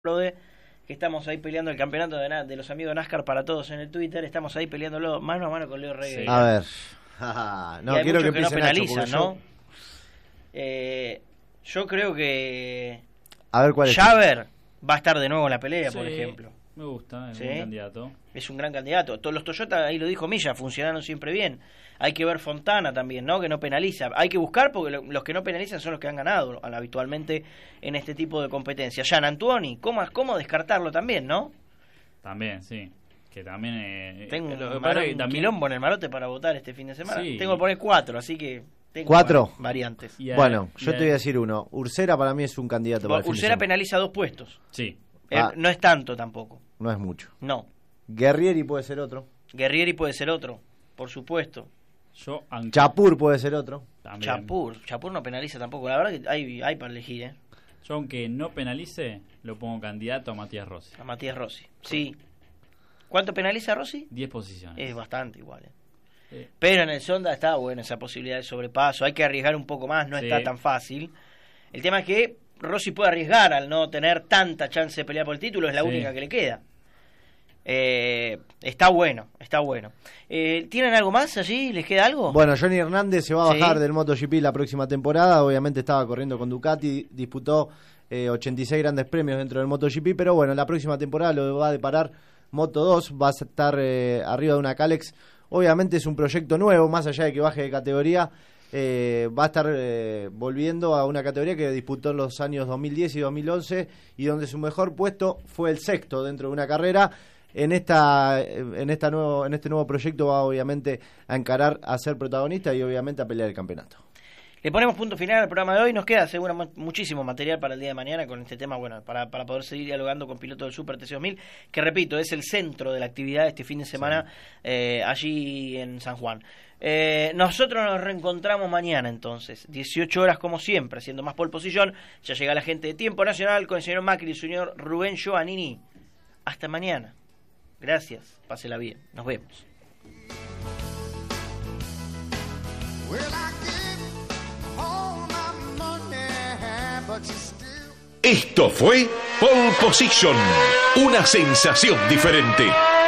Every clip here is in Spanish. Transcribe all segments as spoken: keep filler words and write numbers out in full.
de que estamos ahí peleando el campeonato de, de los amigos NASCAR para todos en el Twitter. Estamos ahí peleándolo mano a mano con Leo Reyes. Sí. A ver, no y quiero que, que no penalizan, Nacho, ¿no? Yo... Eh, yo creo que a ver cuál es. Javer va a estar de nuevo en la pelea, sí, por ejemplo. Me gusta, es ¿Sí? un buen candidato. Es un gran candidato. Todos los Toyota, ahí lo dijo Milla, funcionaron siempre bien. Hay que ver Fontana también, ¿no? Que no penaliza. Hay que buscar porque lo, los que no penalizan son los que han ganado habitualmente en este tipo de competencias. Jean Antuoni, ¿cómo, cómo descartarlo también, no? También, sí. Que también... Eh, Tengo lo, un, lo maro, que un también... quilombo en el marote para votar este fin de semana. Sí. Tengo que poner cuatro, así que... Tengo ¿Cuatro? Variantes. Y a, bueno, y yo a... te voy a decir uno. Ursera para mí es un candidato para el fin de Ursera semana. penaliza dos puestos. Sí. Eh, Ah. No es tanto tampoco. No es mucho. No. Guerrieri puede ser otro. Guerrieri puede ser otro, por supuesto. Yo, aunque... Chapur puede ser otro. También. Chapur, Chapur no penaliza tampoco. La verdad que hay, hay para elegir, ¿eh? Yo, aunque no penalice, lo pongo candidato a Matías Rossi. A Matías Rossi, sí. ¿Cuánto penaliza Rossi? diez posiciones. Es bastante igual, ¿eh? Sí. Pero en el Sonda está bueno esa posibilidad de sobrepaso. Hay que arriesgar un poco más, no Sí. está tan fácil. El tema es que Rossi puede arriesgar al no tener tanta chance de pelear por el título, es la Sí. única que le queda. Eh, está bueno, está bueno. Eh, ¿Tienen algo más allí? ¿Les queda algo? Bueno, Johnny Hernández se va a Sí. bajar del MotoGP la próxima temporada. Obviamente estaba corriendo con Ducati, disputó eh, ochenta y seis grandes premios dentro del MotoGP, pero bueno, la próxima temporada lo va a deparar Moto dos, va a estar eh, arriba de una Calex. Obviamente es un proyecto nuevo, más allá de que baje de categoría, eh, va a estar eh, volviendo a una categoría que disputó en los años dos mil diez y dos mil once y donde su mejor puesto fue el sexto dentro de una carrera. En esta en esta nuevo en este nuevo proyecto va obviamente a encarar a ser protagonista y obviamente a pelear el campeonato. Le ponemos punto final al programa de hoy. Nos queda seguramente muchísimo material para el día de mañana con este tema, bueno, para, para poder seguir dialogando con pilotos del Super T C dos mil, que repito, es el centro de la actividad este fin de semana, sí. eh, allí en San Juan. Eh, nosotros nos reencontramos mañana entonces, dieciocho horas como siempre, haciendo más pole position. Ya llega la gente de Tiempo Nacional con el señor Macri y el señor Rubén Giovannini. Hasta mañana. Gracias, pásela bien, nos vemos. Esto fue Pole Position, una sensación diferente.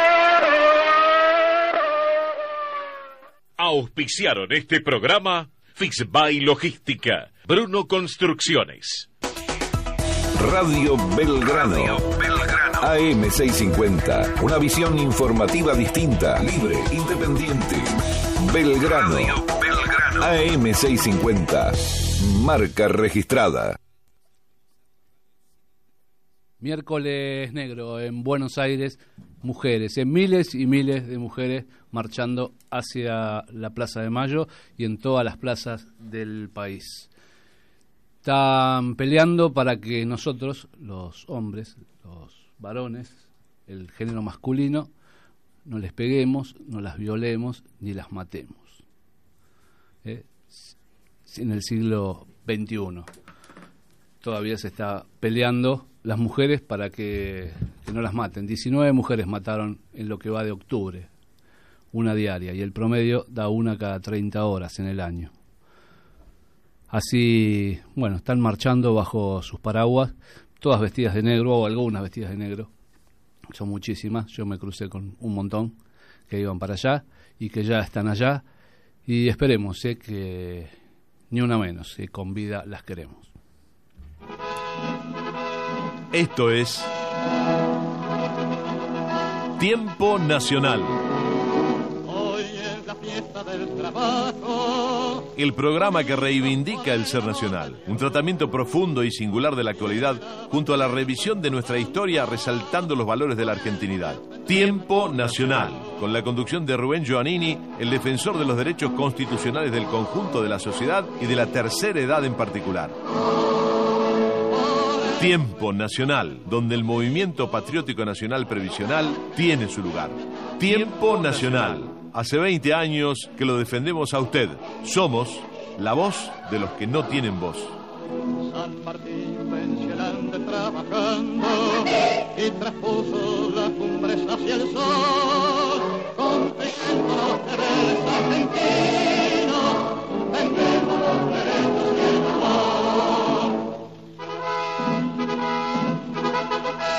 Auspiciaron este programa Fixby Logística, Bruno Construcciones. Radio Belgrano. Radio Belgrano. A M seiscientos cincuenta. Una visión informativa distinta, libre, independiente. Belgrano. Radio Belgrano. A M seiscientos cincuenta. Marca registrada. Miércoles negro en Buenos Aires, mujeres, en miles y miles de mujeres marchando hacia la Plaza de Mayo y en todas las plazas del país. Están peleando para que nosotros, los hombres, los varones, el género masculino, no les peguemos, no las violemos ni las matemos. ¿Eh? En el siglo veintiuno todavía se está peleando las mujeres para que, que no las maten. diecinueve mujeres mataron en lo que va de octubre, una diaria, y el promedio da una cada treinta horas en el año. Así, bueno, están marchando bajo sus paraguas, todas vestidas de negro, o algunas vestidas de negro. Son muchísimas, yo me crucé con un montón que iban para allá y que ya están allá. Y esperemos eh, que ni una menos, que con vida las queremos. Esto es Tiempo Nacional. Hoy es la fiesta del trabajo. El programa que reivindica el ser nacional. Un tratamiento profundo y singular de la actualidad, junto a la revisión de nuestra historia, resaltando los valores de la argentinidad. Tiempo Nacional, con la conducción de Rubén Giovannini, el defensor de los derechos constitucionales del conjunto de la sociedad y de la tercera edad en particular. Tiempo Nacional, donde el movimiento patriótico nacional previsional tiene su lugar. Tiempo Nacional. Hace veinte años que lo defendemos a usted. Somos la voz de los que no tienen voz. San Martín pensionante trabajando y traspuso las cumbres hacia el sol, confesando los deberes argentinos, vendemos los derechos y el amor.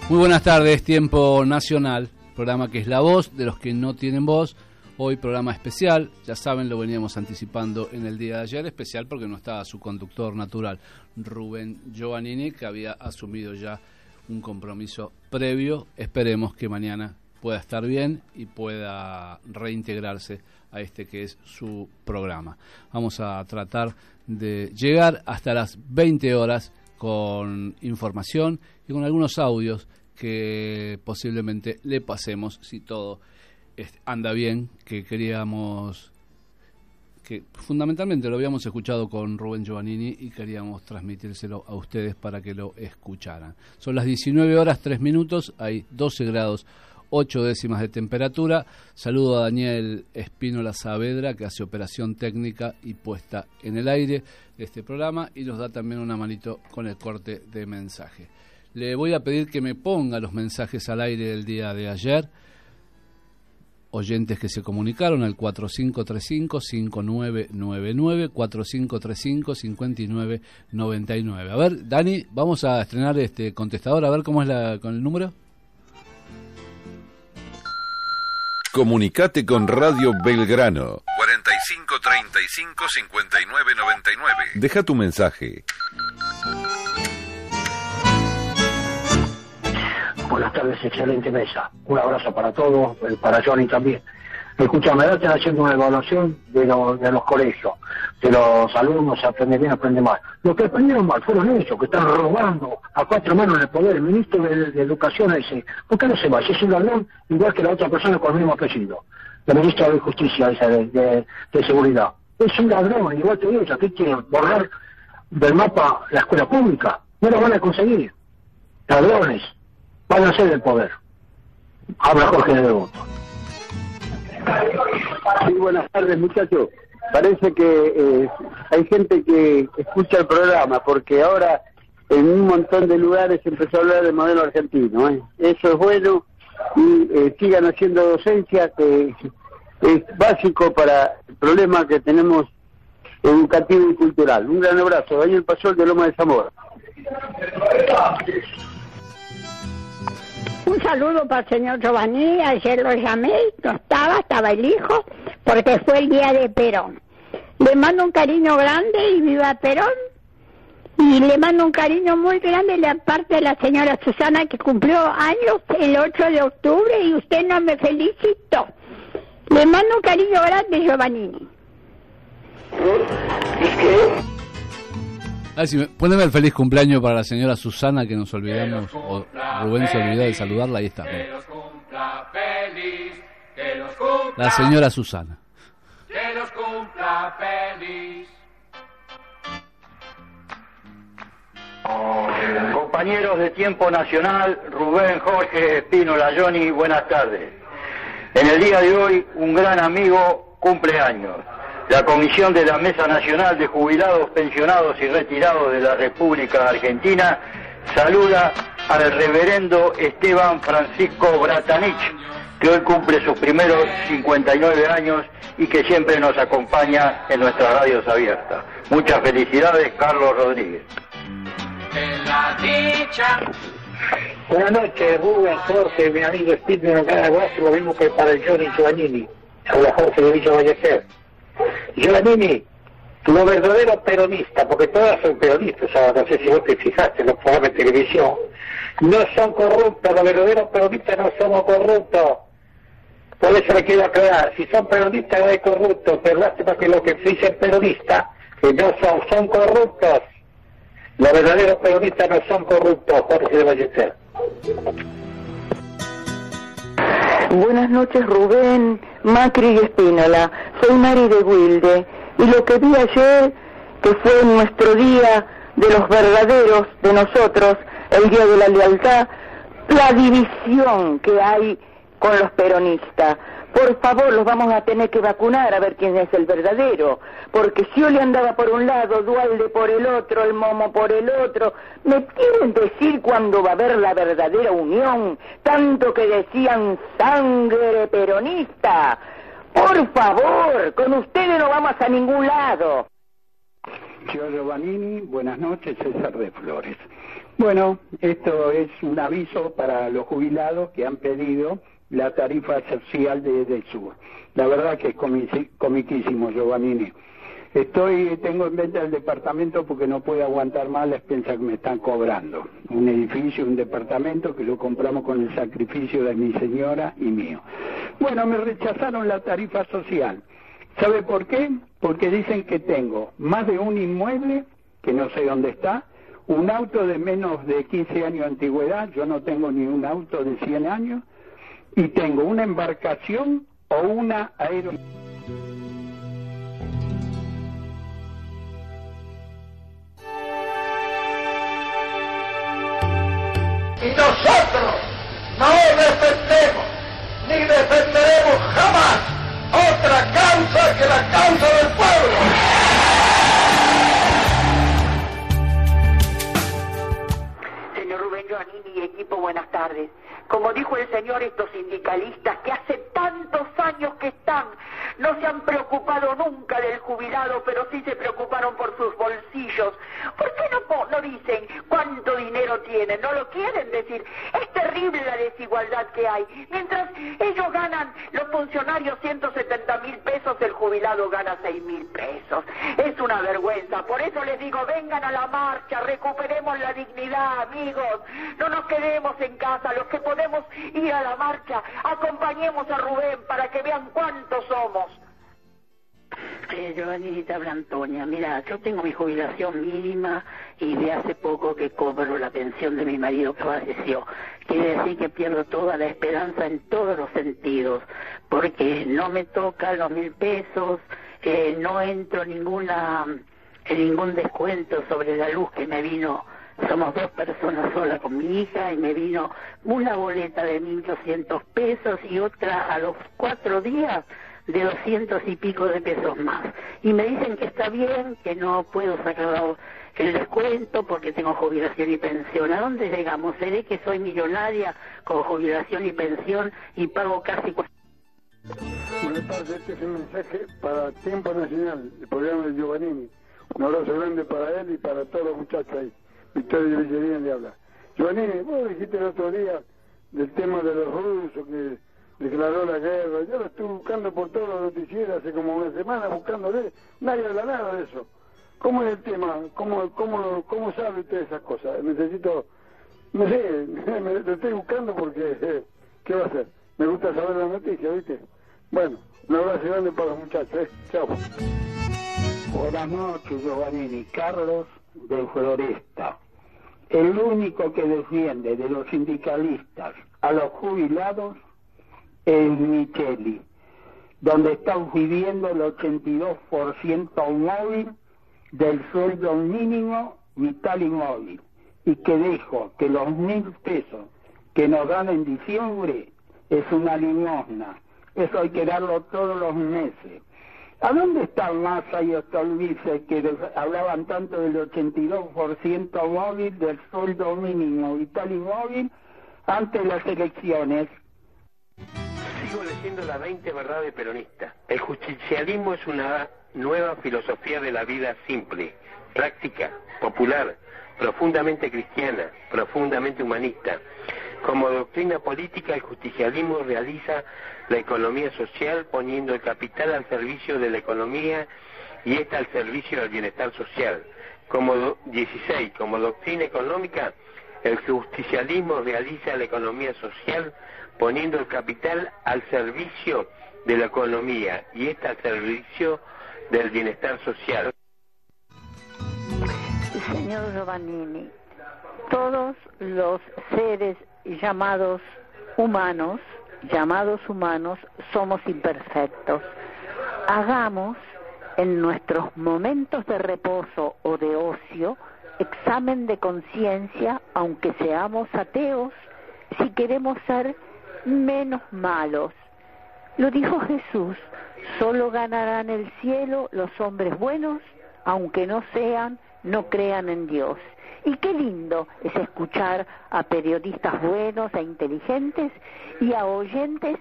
Muy buenas tardes, Tiempo Nacional, programa que es la voz de los que no tienen voz. Hoy programa especial, ya saben, lo veníamos anticipando en el día de ayer, especial porque no estaba su conductor natural, Rubén Giovannini, que había asumido ya un compromiso previo. Esperemos que mañana pueda estar bien y pueda reintegrarse a este que es su programa. Vamos a tratar de llegar hasta las veinte horas con información y con algunos audios que posiblemente le pasemos si todo anda bien, que queríamos, que fundamentalmente lo habíamos escuchado con Rubén Giovannini y queríamos transmitírselo a ustedes para que lo escucharan. Son las diecinueve horas tres minutos, hay doce grados ocho décimas de temperatura. Saludo a Daniel Espínola Saavedra, que hace operación técnica y puesta en el aire de este programa y nos da también una manito con el corte de mensaje. Le voy a pedir que me ponga los mensajes al aire del día de ayer. Oyentes que se comunicaron al cuatro cinco tres cinco, cinco nueve nueve nueve, cuatro cinco tres cinco, cinco nueve nueve nueve. A ver, Dani, vamos a estrenar este contestador, a ver cómo es la, con el número. Comunicate con Radio Belgrano. cuarenta y cinco treinta y cinco, cincuenta y nueve noventa y nueve. Deja tu mensaje. Buenas tardes, excelente mesa. Un abrazo para todos, para Johnny también. Escúchame, ahora están haciendo una evaluación de, lo, de los colegios, de los alumnos, se aprende bien, aprende mal. Los que aprendieron mal fueron ellos, que están robando a cuatro manos en el poder. El ministro de, de Educación dice, ¿por qué no se va? Si es un ladrón, igual que la otra persona con el mismo apellido. La ministra de Justicia, esa de, de, de Seguridad. Es un ladrón, igual que ellos, que quieren borrar del mapa la escuela pública. No lo van a conseguir. Ladrones. Van a ser el poder. Habla Jorge de Devoto. Sí, buenas tardes, muchachos. Parece que eh, hay gente que escucha el programa, porque ahora en un montón de lugares se empezó a hablar del modelo argentino. ¿eh? Eso es bueno y eh, sigan haciendo docencia, que es básico para el problema que tenemos educativo y cultural. Un gran abrazo. Daniel Pasol de Loma de Zamora. Un saludo para el señor Giovannini, ayer lo llamé, no estaba, estaba el hijo, porque fue el día de Perón. Le mando un cariño grande y viva Perón, y le mando un cariño muy grande de la parte de la señora Susana, que cumplió años el ocho de octubre y usted no me felicitó. Le mando un cariño grande, Giovannini. A ver, si me, poneme el feliz cumpleaños para la señora Susana, que nos olvidamos, o Rubén se olvidó de saludarla, ahí está. La señora Susana. Que los cumpla feliz. Compañeros de Tiempo Nacional, Rubén, Jorge, Espínola, Johnny, buenas tardes. En el día de hoy, un gran amigo cumple años. La Comisión de la Mesa Nacional de Jubilados, Pensionados y Retirados de la República Argentina saluda al reverendo Esteban Francisco Bratanich, que hoy cumple sus primeros cincuenta y nueve años y que siempre nos acompaña en nuestras radios abiertas. Muchas felicidades, Carlos Rodríguez. En la dicha. Buenas noches, Rubén, Jorge, mi amigo Espíritu, en cada abrazo, lo mismo que para el Johnny Giovannini. Habla Jorge de Villa Vallecer. Giovannini, lo verdadero peronista, porque todas son peronistas, no sé si vos te fijaste en los programas de televisión, no son corruptos, los verdaderos peronistas no somos corruptos. Por eso le quiero aclarar, si son peronistas no hay corruptos, pero lástima que los que se dicen peronistas, que no son, son corruptos. Los verdaderos peronistas no son corruptos, Jorge de Ballester. Buenas noches, Rubén, Macri y Espínola. Soy Mari de Wilde, y lo que vi ayer, que fue nuestro día de los verdaderos, de nosotros, el día de la lealtad, la división que hay con los peronistas. Por favor, los vamos a tener que vacunar a ver quién es el verdadero, porque si yo le andaba por un lado, Dualde por el otro, el Momo por el otro. ¿Me quieren decir cuándo va a haber la verdadera unión? Tanto que decían sangre peronista. Por favor, con ustedes no vamos a ningún lado. Señor Giovannini, buenas noches, César de Flores. Bueno, esto es un aviso para los jubilados que han pedido la tarifa social de, del sur. La verdad que es comici, comiquísimo, Giovannini. Estoy, tengo en venta el departamento porque no puedo aguantar más la expensa que me están cobrando. Un edificio, un departamento que lo compramos con el sacrificio de mi señora y mío. Bueno, me rechazaron la tarifa social. ¿Sabe por qué? Porque dicen que tengo más de un inmueble, que no sé dónde está, un auto de menos de quince años de antigüedad, yo no tengo ni un auto de cien años, y tengo una embarcación o una aeronave. Y nosotros no defendemos ni defenderemos jamás otra causa que la causa del pueblo. Señor Rubén Giovannini y equipo, buenas tardes. Como dijo el señor, estos sindicalistas que hace tantos años que están, no se han preocupado nunca del jubilado, pero sí se preocuparon por sus bolsillos. ¿Por qué no, no dicen cuánto dinero tienen? No lo quieren decir. Es terrible la desigualdad que hay. Mientras ellos ganan, los funcionarios ciento setenta mil pesos, el jubilado gana seis mil pesos. Es una vergüenza. Por eso les digo, vengan a la marcha, recuperemos la dignidad, amigos. No nos quedemos en casa. Los que podemos ir a la marcha, acompañemos a Rubén para que vean cuántos somos. Eh, Giovannini, te habla Antonia. Mira, yo tengo mi jubilación mínima y de hace poco que cobro la pensión de mi marido que falleció. Quiere decir que pierdo toda la esperanza en todos los sentidos, porque no me toca los mil pesos, eh, no entro ninguna, en ningún descuento sobre la luz que me vino. Somos dos personas solas con mi hija y me vino una boleta de mil doscientos pesos y otra a los cuatro días de doscientos y pico de pesos más. Y me dicen que está bien, que no puedo sacar el descuento porque tengo jubilación y pensión. ¿A dónde llegamos? ¿Seré que soy millonaria con jubilación y pensión y pago casi... Buenas tardes, este es un mensaje para Tiempo Nacional, el programa de Giovannini. Un abrazo grande para él y para todos los muchachos ahí. Victoria Villarina le habla. Giovannini, vos dijiste el otro día del tema de los rusos que declaró la guerra. Yo lo estuve buscando por todos los noticieros hace como una semana buscándole. Nadie habla nada de eso. ¿Cómo es el tema? ¿Cómo, cómo, cómo sabe usted esas cosas? Necesito, no sé, me, lo estoy buscando porque, eh, ¿qué va a hacer? Me gusta saber la noticia, ¿viste? Bueno, un abrazo grande para los muchachos, ¿eh? Chao. Buenas noches, Giovannini. Carlos de Floresta. El único que defiende de los sindicalistas a los jubilados es Micheli, donde están pidiendo el ochenta y dos por ciento móvil del sueldo mínimo vital y móvil, y que dijo que los mil pesos que nos dan en diciembre es una limosna. Eso hay que darlo todos los meses. ¿A dónde está Massa y Stolbizer que hablaban tanto del ochenta y dos por ciento móvil del sueldo mínimo vital y móvil antes de las elecciones? Sigo leyendo la veinte verdades peronistas. El justicialismo es una nueva filosofía de la vida simple, práctica, popular, profundamente cristiana, profundamente humanista. Como doctrina política, el justicialismo realiza la economía social poniendo el capital al servicio de la economía y esta al servicio del bienestar social. Como do, dieciséis, como doctrina económica, el justicialismo realiza la economía social poniendo el capital al servicio de la economía y esta al servicio del bienestar social. Señor Giovannini, todos los seres llamados humanos, llamados humanos, somos imperfectos. Hagamos en nuestros momentos de reposo o de ocio examen de conciencia, aunque seamos ateos, si queremos ser menos malos. Lo dijo Jesús, solo ganarán el cielo los hombres buenos, aunque no sean, no crean en Dios. Y qué lindo es escuchar a periodistas buenos e inteligentes y a oyentes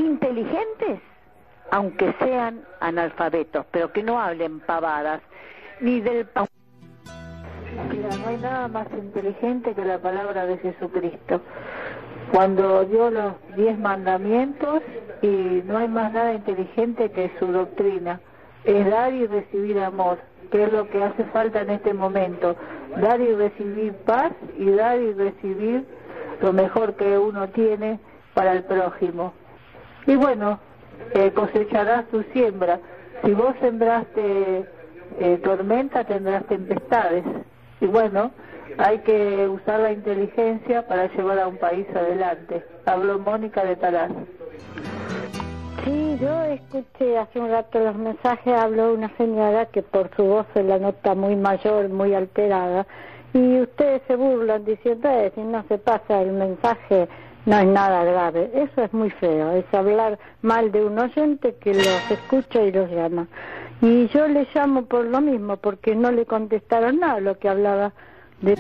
inteligentes, aunque sean analfabetos, pero que no hablen pavadas. ni del pan. Mira, no hay nada más inteligente que la palabra de Jesucristo. Cuando dio los diez mandamientos, y no hay más nada inteligente que su doctrina. Es dar y recibir amor, que es lo que hace falta en este momento. Dar y recibir paz y dar y recibir lo mejor que uno tiene para el prójimo. Y bueno, eh, cosecharás tu siembra. Si vos sembraste eh, tormenta, tendrás tempestades. Y bueno, hay que usar la inteligencia para llevar a un país adelante. Habló Mónica de Taraz. Sí, yo escuché hace un rato los mensajes, habló una señora que por su voz se la nota muy mayor, muy alterada, y ustedes se burlan diciendo, eh, si no se pasa el mensaje, no es nada grave. Eso es muy feo, es hablar mal de un oyente que los escucha y los llama. Y yo le llamo por lo mismo, porque no le contestaron nada lo que hablaba de...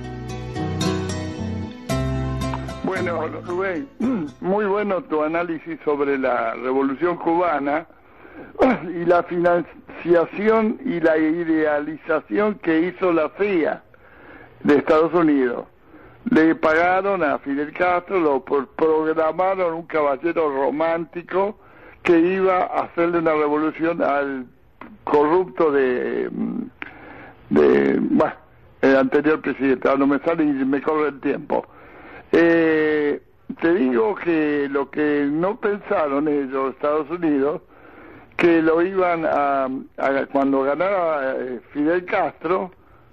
Bueno, Rubén, muy bueno tu análisis sobre la Revolución Cubana y la financiación y la idealización que hizo la C I A de Estados Unidos. Le pagaron a Fidel Castro, lo programaron un caballero romántico que iba a hacerle una revolución al corrupto de, de bueno, el anterior presidente. Ahora no me sale y me corre el tiempo. Eh, te digo que lo que no pensaron ellos, Estados Unidos, que lo iban a, a cuando ganara eh, Fidel Castro.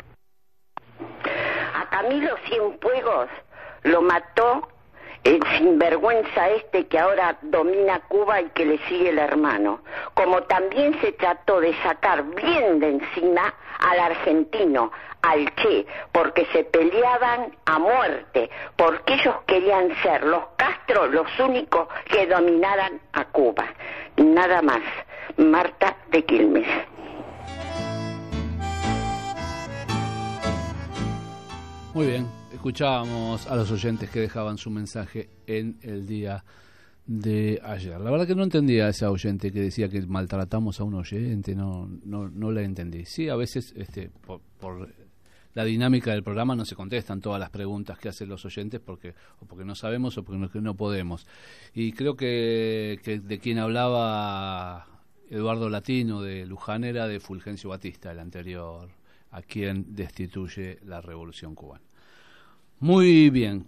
A Camilo Cienfuegos lo mató el sinvergüenza este que ahora domina Cuba y que le sigue el hermano. Como también se trató de sacar bien de encima al argentino, al Che, porque se peleaban a muerte, porque ellos querían ser los Castro los únicos que dominaran a Cuba. Nada más. Marta de Quilmes. Muy bien, escuchábamos a los oyentes que dejaban su mensaje en el día de ayer. La verdad que no entendía a esa oyente que decía que maltratamos a un oyente, no no no la entendí. Sí, a veces este por, por la dinámica del programa no se contestan todas las preguntas que hacen los oyentes porque o porque no sabemos o porque no, no podemos. Y creo que, que de quien hablaba Eduardo Latino de Luján era de Fulgencio Batista, el anterior, a quien destituye la Revolución Cubana. Muy bien,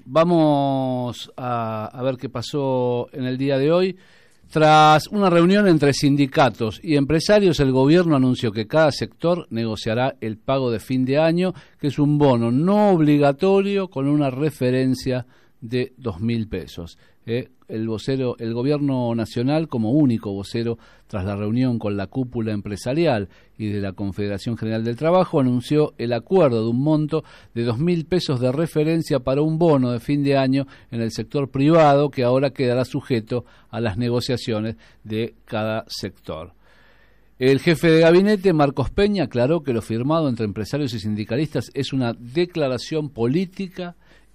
vamos a, a ver qué pasó en el día de hoy. Tras una reunión entre sindicatos y empresarios, el gobierno anunció que cada sector negociará el pago de fin de año, que es un bono no obligatorio con una referencia de dos mil pesos. Eh, el vocero, el gobierno nacional, como único vocero tras la reunión con la cúpula empresarial y de la Confederación General del Trabajo, anunció el acuerdo de un monto de dos mil pesos de referencia para un bono de fin de año en el sector privado, que ahora quedará sujeto a las negociaciones de cada sector. El jefe de gabinete, Marcos Peña, aclaró que lo firmado entre empresarios y sindicalistas es una declaración política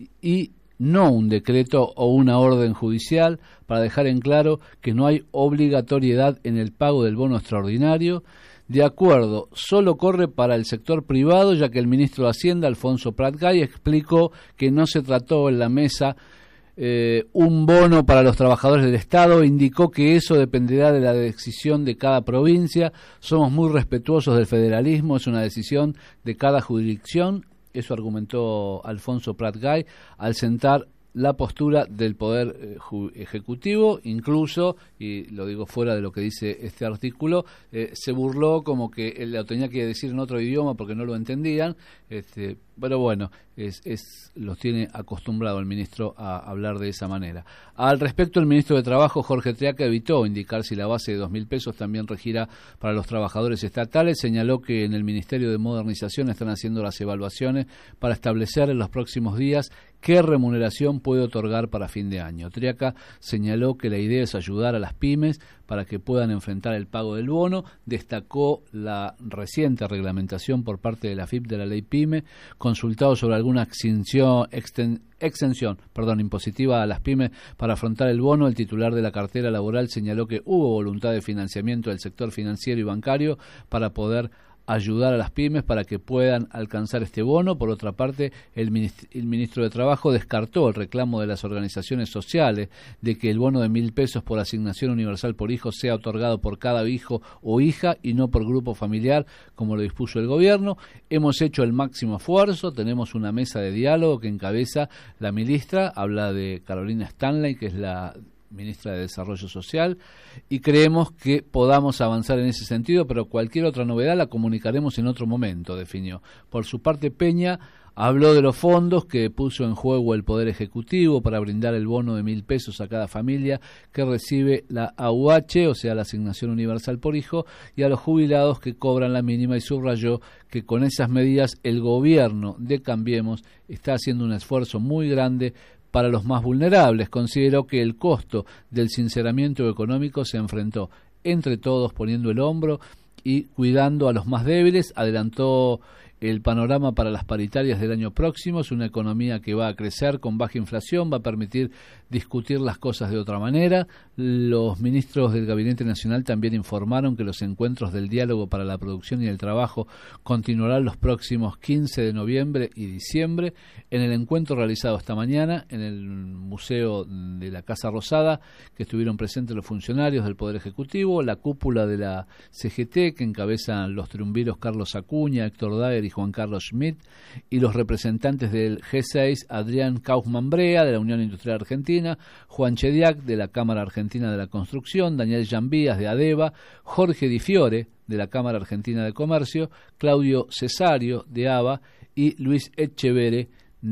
y no un decreto o una orden judicial, para dejar en claro que no hay obligatoriedad en el pago del bono extraordinario. De acuerdo, solo corre para el sector privado, ya que el ministro de Hacienda, Alfonso Prat-Gay, explicó que no se trató en la mesa eh, un bono para los trabajadores del Estado. Indicó que eso dependerá de la decisión de cada provincia. Somos muy respetuosos del federalismo, es una decisión de cada jurisdicción. Eso argumentó Alfonso Prat-Gay al sentar la postura del Poder eh, Ejecutivo. Incluso, y lo digo fuera de lo que dice este artículo, eh, se burló como que él lo tenía que decir en otro idioma porque no lo entendían, este, pero bueno, es, es los tiene acostumbrado el ministro a hablar de esa manera. Al respecto, el ministro de Trabajo, Jorge Triaca, evitó indicar si la base de dos mil pesos también regirá para los trabajadores estatales. Señaló que en el Ministerio de Modernización están haciendo las evaluaciones para establecer en los próximos días qué remuneración puede otorgar para fin de año. Triaca señaló que la idea es ayudar a las pymes para que puedan enfrentar el pago del bono. Destacó la reciente reglamentación por parte de la F I P de la ley PYME. Consultado sobre alguna exención, exten, exención perdón, impositiva a las pymes para afrontar el bono, el titular de la cartera laboral señaló que hubo voluntad de financiamiento del sector financiero y bancario para poder ayudar a las pymes para que puedan alcanzar este bono. Por otra parte, el ministro, el ministro de Trabajo descartó el reclamo de las organizaciones sociales de que el bono de mil pesos por asignación universal por hijo sea otorgado por cada hijo o hija y no por grupo familiar, como lo dispuso el gobierno. Hemos hecho el máximo esfuerzo, tenemos una mesa de diálogo que encabeza la ministra, habla de Carolina Stanley, que es la ministra de Desarrollo Social, y creemos que podamos avanzar en ese sentido, pero cualquier otra novedad la comunicaremos en otro momento, definió. Por su parte, Peña habló de los fondos que puso en juego el Poder Ejecutivo para brindar el bono de mil pesos a cada familia que recibe la A U H, o sea, la Asignación Universal por Hijo, y a los jubilados que cobran la mínima, y subrayó que con esas medidas el gobierno de Cambiemos está haciendo un esfuerzo muy grande para los más vulnerables. Consideró que el costo del sinceramiento económico se enfrentó entre todos poniendo el hombro y cuidando a los más débiles. Adelantó el panorama para las paritarias del año próximo. Es una economía que va a crecer con baja inflación, va a permitir discutir las cosas de otra manera. Los ministros del Gabinete Nacional también informaron que los encuentros del diálogo para la producción y el trabajo continuarán los próximos quince de noviembre y diciembre. En el encuentro realizado esta mañana en el Museo de la Casa Rosada, que estuvieron presentes los funcionarios del Poder Ejecutivo, la cúpula de la C G T, que encabezan los triunviros Carlos Acuña, Héctor Daer y Juan Carlos Schmidt, y los representantes del G seis, Adrián Kaufmann-Brea, de la Unión Industrial Argentina, Juan Chediak, de la Cámara Argentina de la Construcción, Daniel Jambías, de ADEVA, Jorge Di Fiore, de la Cámara Argentina de Comercio, Claudio Cesario, de A B A, y Luis Echevere,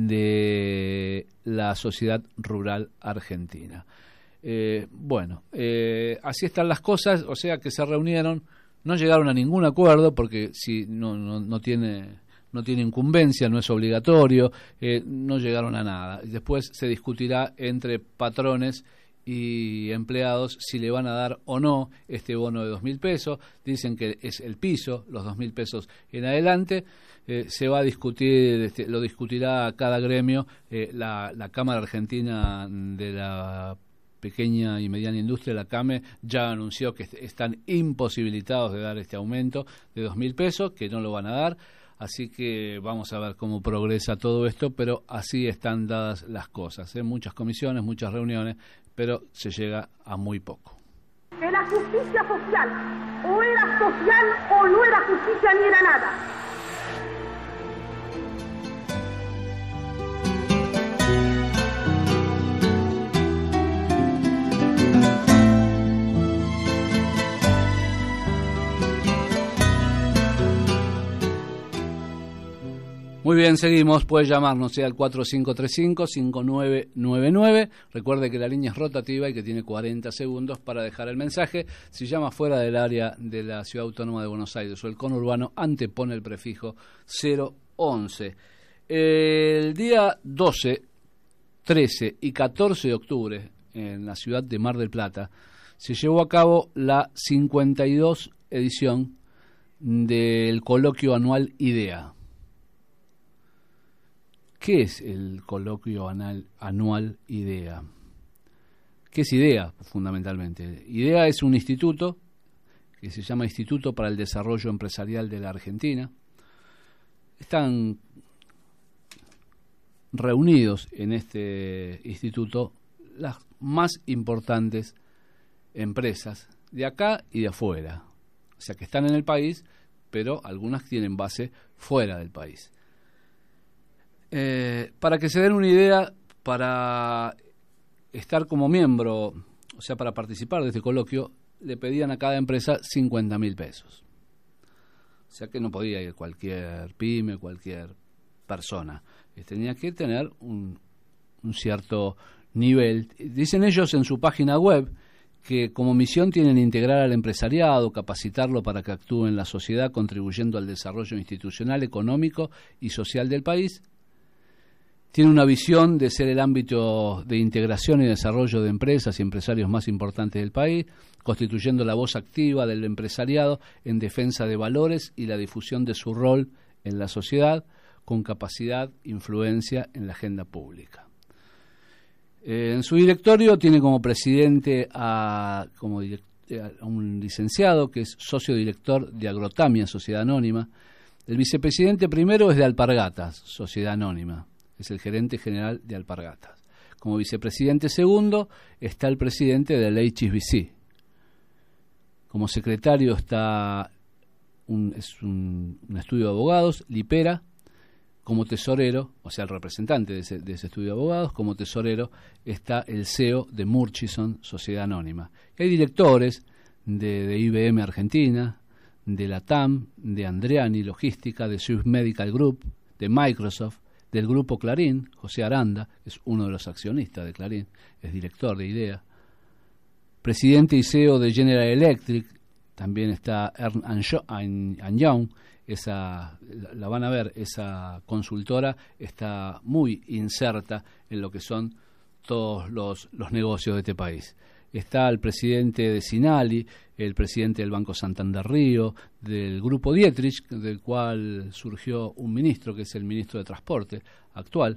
de la Sociedad Rural Argentina. Eh, bueno, eh, así están las cosas, o sea que se reunieron, no llegaron a ningún acuerdo porque si no, no, no tiene no tiene incumbencia, no es obligatorio, eh, no llegaron a nada. Después se discutirá entre patrones y empleados si le van a dar o no este bono de dos mil pesos. Dicen que es el piso, los dos mil pesos en adelante. Eh, se va a discutir, este, lo discutirá cada gremio. Eh, la, la Cámara Argentina de la Pequeña y Mediana Industria, la CAME, ya anunció que est- están imposibilitados de dar este aumento de dos mil pesos, que no lo van a dar. Así que vamos a ver cómo progresa todo esto, pero así están dadas las cosas. ¿eh? Muchas comisiones, muchas reuniones, pero se llega a muy poco. Que la justicia social o era social o no era justicia ni era nada. Muy bien, seguimos. Puede llamarnos sea al cuatro cinco tres cinco, cinco nueve nueve nueve. Recuerde que la línea es rotativa y que tiene cuarenta segundos para dejar el mensaje. Si llama fuera del área de la Ciudad Autónoma de Buenos Aires o el conurbano, antepone el prefijo cero once. El día doce, trece y catorce de octubre, en la ciudad de Mar del Plata, se llevó a cabo la cincuenta y dos edición del coloquio anual IDEA. ¿Qué es el coloquio anal, anual IDEA? ¿Qué es IDEA, fundamentalmente? IDEA es un instituto que se llama Instituto para el Desarrollo Empresarial de la Argentina. Están reunidos en este instituto las más importantes empresas de acá y de afuera. O sea, que están en el país, pero algunas tienen base fuera del país. Eh, para que se den una idea, para estar como miembro, o sea, para participar de este coloquio, le pedían a cada empresa cincuenta mil pesos. O sea que no podía ir cualquier pyme, cualquier persona. Tenía que tener un, un cierto nivel. Dicen ellos en su página web que como misión tienen integrar al empresariado, capacitarlo para que actúe en la sociedad, contribuyendo al desarrollo institucional, económico y social del país. Tiene una visión de ser el ámbito de integración y desarrollo de empresas y empresarios más importantes del país, constituyendo la voz activa del empresariado en defensa de valores y la difusión de su rol en la sociedad, con capacidad, influencia en la agenda pública. Eh, en su directorio tiene como presidente a, como direct, a un licenciado que es socio director de Agrotamia, Sociedad Anónima. El vicepresidente primero es de Alpargatas, Sociedad Anónima, es el gerente general de Alpargatas. Como vicepresidente segundo está el presidente del H S B C. Como secretario está un, es un, un estudio de abogados, Lipera. Como tesorero, o sea, el representante de ese, de ese estudio de abogados, como tesorero está el C E O de Murchison, Sociedad Anónima. Y hay directores de, de I B M Argentina, de la T A M, de Andreani Logística, de Swiss Medical Group, de Microsoft, del Grupo Clarín. José Aranda es uno de los accionistas de Clarín, es director de IDEA. Presidente y C E O de General Electric, también está Ernst and Young. Esa, la van a ver, esa consultora está muy inserta en lo que son todos los, los negocios de este país. Está el presidente de Sinali, el presidente del Banco Santander Río, del Grupo Dietrich, del cual surgió un ministro, que es el ministro de Transporte actual.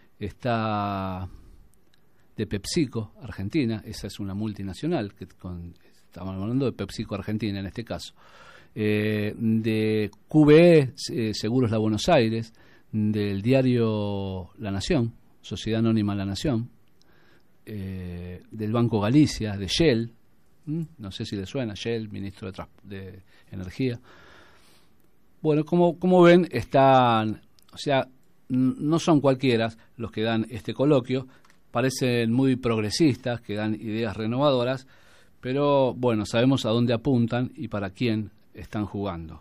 Está de PepsiCo, Argentina, esa es una multinacional, que con, estamos hablando de PepsiCo Argentina en este caso. Eh, de Q B E, eh, Seguros La Buenos Aires, del diario La Nación, Sociedad Anónima La Nación, eh, del Banco Galicia, de Shell, ¿Mm? no sé si le suena, Shell, ministro de, de Energía. Bueno, como, como ven, están, o sea, no son cualquiera los que dan este coloquio, parecen muy progresistas, que dan ideas renovadoras, pero bueno, sabemos a dónde apuntan y para quién están jugando.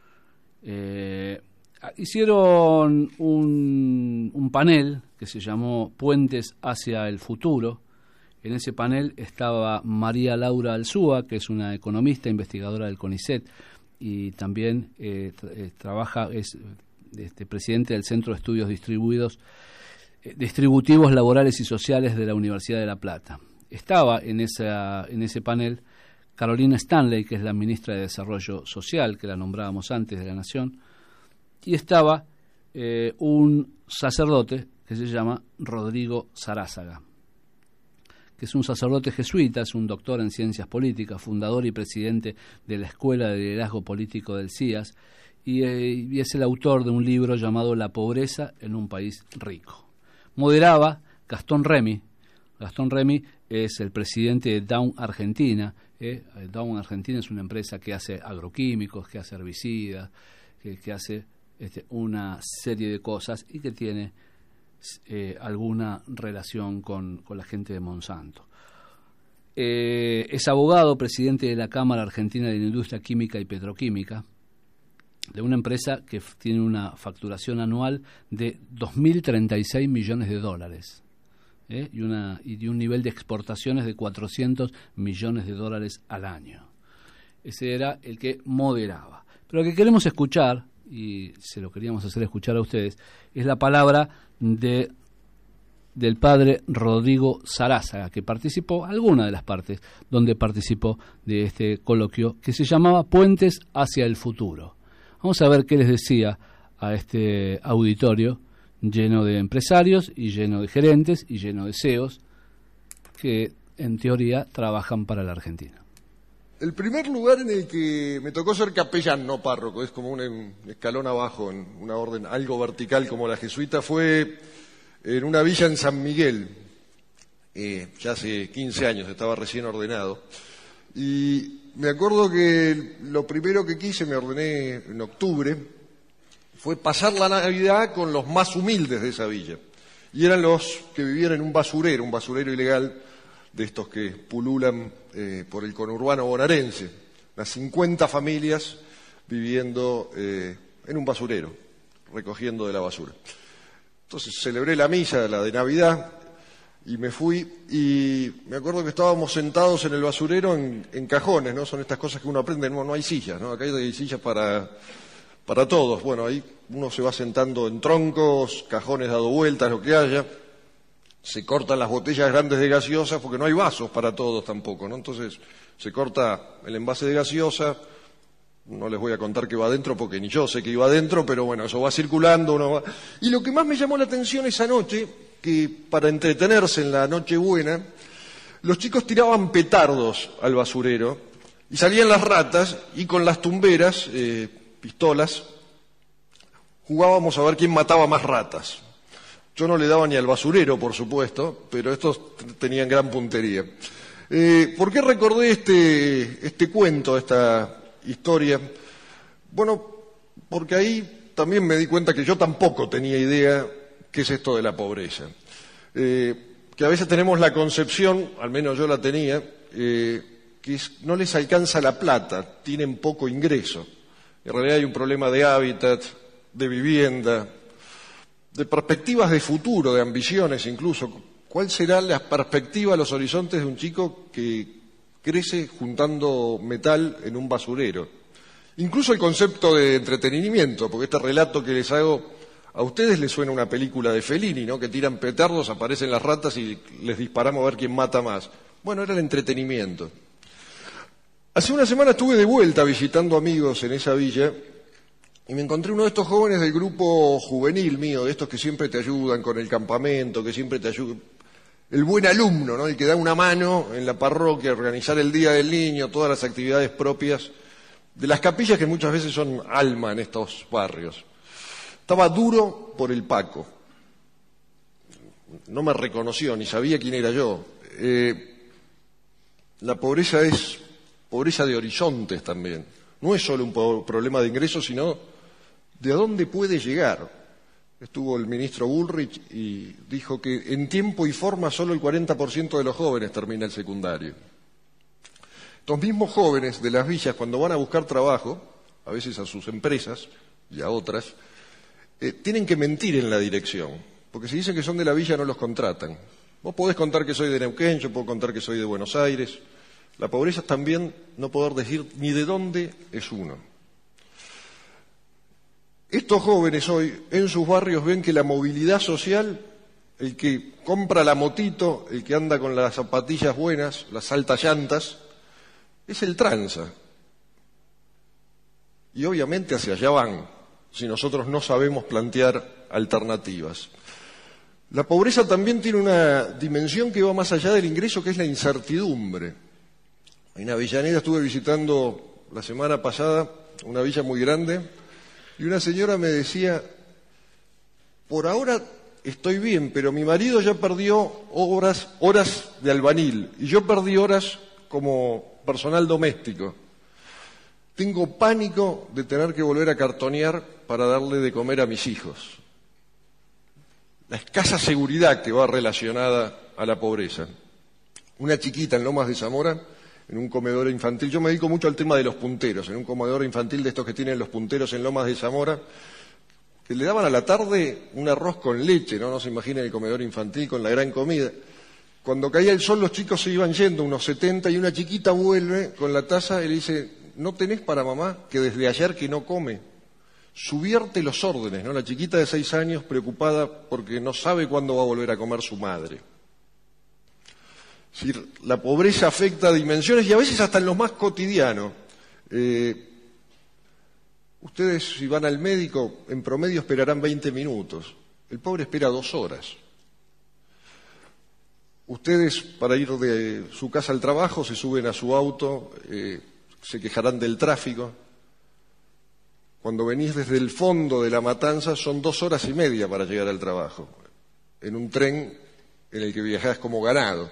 Eh, hicieron un, un panel que se llamó Puentes hacia el Futuro. En ese panel estaba María Laura Alzúa, que es una economista, investigadora del CONICET, y también eh, tra- trabaja, es este, presidente del Centro de Estudios Distribuidos, eh, Distributivos Laborales y Sociales de la Universidad de La Plata. Estaba en, esa, en ese panel Carolina Stanley, que es la ministra de Desarrollo Social, que la nombrábamos antes, de la Nación, y estaba eh, un sacerdote que se llama Rodrigo Sarázaga, que es un sacerdote jesuita, es un doctor en ciencias políticas, fundador y presidente de la Escuela de Liderazgo Político del C I A S, y, eh, y es el autor de un libro llamado La pobreza en un país rico. Moderaba Gastón Remy. Gastón Remy es el presidente de Dow Argentina. Eh, Dow Argentina es una empresa que hace agroquímicos, que hace herbicidas, que, que hace este, una serie de cosas y que tiene eh, alguna relación con, con la gente de Monsanto. Eh, es abogado, presidente de la Cámara Argentina de la Industria Química y Petroquímica, de una empresa que f- tiene una facturación anual de dos mil treinta y seis millones de dólares. ¿Eh? Y, una, y de un nivel de exportaciones de cuatrocientos millones de dólares al año. Ese era el que moderaba. Pero lo que queremos escuchar, y se lo queríamos hacer escuchar a ustedes, es la palabra de del padre Rodrigo Sarázaga, que participó, alguna de las partes donde participó de este coloquio, que se llamaba Puentes hacia el Futuro. Vamos a ver qué les decía a este auditorio lleno de empresarios y lleno de gerentes y lleno de C E Os que en teoría trabajan para la Argentina. El primer lugar en el que me tocó ser capellán, no párroco, es como un escalón abajo, en una orden algo vertical como la jesuita, fue en una villa en San Miguel. Eh, ya hace quince años, estaba recién ordenado. Y me acuerdo que lo primero que quise, me ordené en octubre, fue pasar la Navidad con los más humildes de esa villa. Y eran los que vivían en un basurero, un basurero ilegal de estos que pululan eh, por el conurbano bonaerense. Unas cincuenta familias viviendo eh, en un basurero, recogiendo de la basura. Entonces celebré la misa, la de Navidad, y me fui, y me acuerdo que estábamos sentados en el basurero en, en cajones, ¿no? Son estas cosas que uno aprende, no, no hay sillas, ¿no? Acá hay sillas para... para todos. Bueno, ahí uno se va sentando en troncos, cajones dado vueltas, lo que haya. Se cortan las botellas grandes de gaseosa porque no hay vasos para todos tampoco, ¿no? Entonces se corta el envase de gaseosa. No les voy a contar qué va adentro porque ni yo sé qué iba adentro, pero bueno, eso va circulando. Uno va... Y lo que más me llamó la atención esa noche, que para entretenerse en la Nochebuena, los chicos tiraban petardos al basurero Y salían las ratas y con las tumberas, eh, pistolas, jugábamos a ver quién mataba más ratas. Yo no le daba ni al basurero, por supuesto, pero estos tenían gran puntería. Eh, ¿Por qué recordé este, este cuento, esta historia? Bueno, porque ahí también me di cuenta que yo tampoco tenía idea qué es esto de la pobreza. Eh, que a veces tenemos la concepción, al menos yo la tenía, eh, que es, no les alcanza la plata, tienen poco ingreso. En realidad hay un problema de hábitat, de vivienda, de perspectivas de futuro, de ambiciones incluso. ¿Cuál será la perspectiva, los horizontes de un chico que crece juntando metal en un basurero? Incluso el concepto de entretenimiento, porque este relato que les hago a ustedes les suena una película de Fellini, ¿no? Que tiran petardos, aparecen las ratas y les disparamos a ver quién mata más. Bueno, era el entretenimiento. Hace una semana estuve de vuelta visitando amigos en esa villa y me encontré uno de estos jóvenes del grupo juvenil mío, de estos que siempre te ayudan con el campamento, que siempre te ayudan. El buen alumno, ¿no? El que da una mano en la parroquia, organizar el Día del Niño, todas las actividades propias de las capillas que muchas veces son alma en estos barrios. Estaba duro por el Paco. No me reconoció, ni sabía quién era yo. Eh, la pobreza es pobreza de horizontes también. No es solo un po- problema de ingresos, sino de a dónde puede llegar. Estuvo el ministro Bullrich y dijo que en tiempo y forma solo el cuarenta por ciento de los jóvenes termina el secundario. Estos mismos jóvenes de las villas, cuando van a buscar trabajo, a veces a sus empresas y a otras, eh, tienen que mentir en la dirección, porque si dicen que son de la villa no los contratan. Vos podés contar que soy de Neuquén, yo puedo contar que soy de Buenos Aires. La pobreza es también no poder decir ni de dónde es uno. Estos jóvenes hoy en sus barrios ven que la movilidad social, el que compra la motito, el que anda con las zapatillas buenas, las altas llantas, es el tranza. Y obviamente hacia allá van, si nosotros no sabemos plantear alternativas. La pobreza también tiene una dimensión que va más allá del ingreso, que es la incertidumbre. En Avellaneda estuve visitando la semana pasada una villa muy grande y una señora me decía, por ahora estoy bien, pero mi marido ya perdió horas, horas de albañil y yo perdí horas como personal doméstico. Tengo pánico de tener que volver a cartonear para darle de comer a mis hijos. La escasa seguridad que va relacionada a la pobreza. Una chiquita en Lomas de Zamora, en un comedor infantil, yo me dedico mucho al tema de los punteros, en un comedor infantil de estos que tienen los punteros en Lomas de Zamora, que le daban a la tarde un arroz con leche, ¿no? No se imaginen el comedor infantil con la gran comida. Cuando caía el sol los chicos se iban yendo, unos setenta, y una chiquita vuelve con la taza y le dice, ¿no tenés para mamá que desde ayer que no come? Subvierte los órdenes, ¿no? La chiquita de seis años preocupada porque no sabe cuándo va a volver a comer su madre. Es decir, la pobreza afecta a dimensiones y a veces hasta en lo más cotidiano. Eh, ustedes si van al médico, en promedio esperarán veinte minutos. El pobre espera dos horas. Ustedes para ir de su casa al trabajo se suben a su auto, eh, se quejarán del tráfico. Cuando venís desde el fondo de La Matanza son dos horas y media para llegar al trabajo, en un tren en el que viajás como ganado.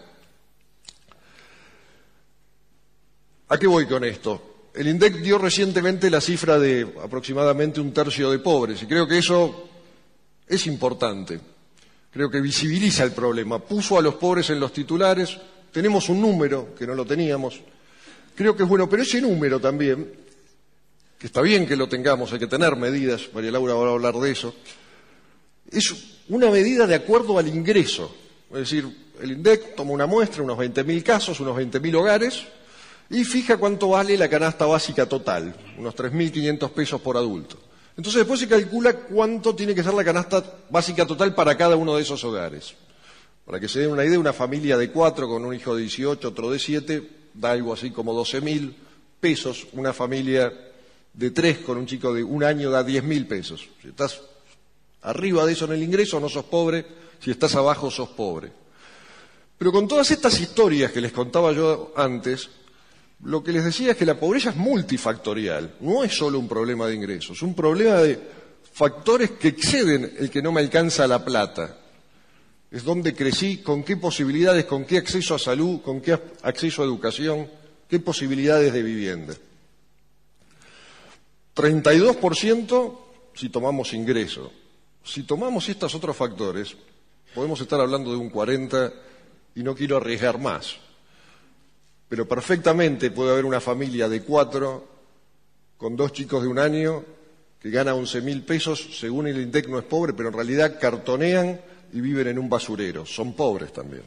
¿A qué voy con esto? El INDEC dio recientemente la cifra de aproximadamente un tercio de pobres, y creo que eso es importante. Creo que visibiliza el problema, puso a los pobres en los titulares, tenemos un número que no lo teníamos. Creo que es bueno, pero ese número también, que está bien que lo tengamos, hay que tener medidas, María Laura va a hablar de eso, es una medida de acuerdo al ingreso. Es decir, el INDEC toma una muestra, unos veinte mil casos, unos veinte mil hogares, y fija cuánto vale la canasta básica total, unos tres mil quinientos pesos por adulto. Entonces después se calcula cuánto tiene que ser la canasta básica total para cada uno de esos hogares. Para que se den una idea, una familia de cuatro con un hijo de dieciocho, otro de siete, da algo así como doce mil pesos. Una familia de tres con un chico de un año da diez mil pesos. Si estás arriba de eso en el ingreso no sos pobre, si estás abajo sos pobre. Pero con todas estas historias que les contaba yo antes, Lo que les decía es que la pobreza es multifactorial, no es solo un problema de ingresos, es un problema de factores que exceden el que no me alcanza la plata. Es dónde crecí, con qué posibilidades, con qué acceso a salud, con qué acceso a educación, qué posibilidades de vivienda. treinta y dos por ciento si tomamos ingreso. Si tomamos estos otros factores, podemos estar hablando de un cuarenta por ciento y no quiero arriesgar más. Pero perfectamente puede haber una familia de cuatro con dos chicos de un año que gana once mil pesos, según el INDEC no es pobre, pero en realidad cartonean y viven en un basurero. Son pobres también.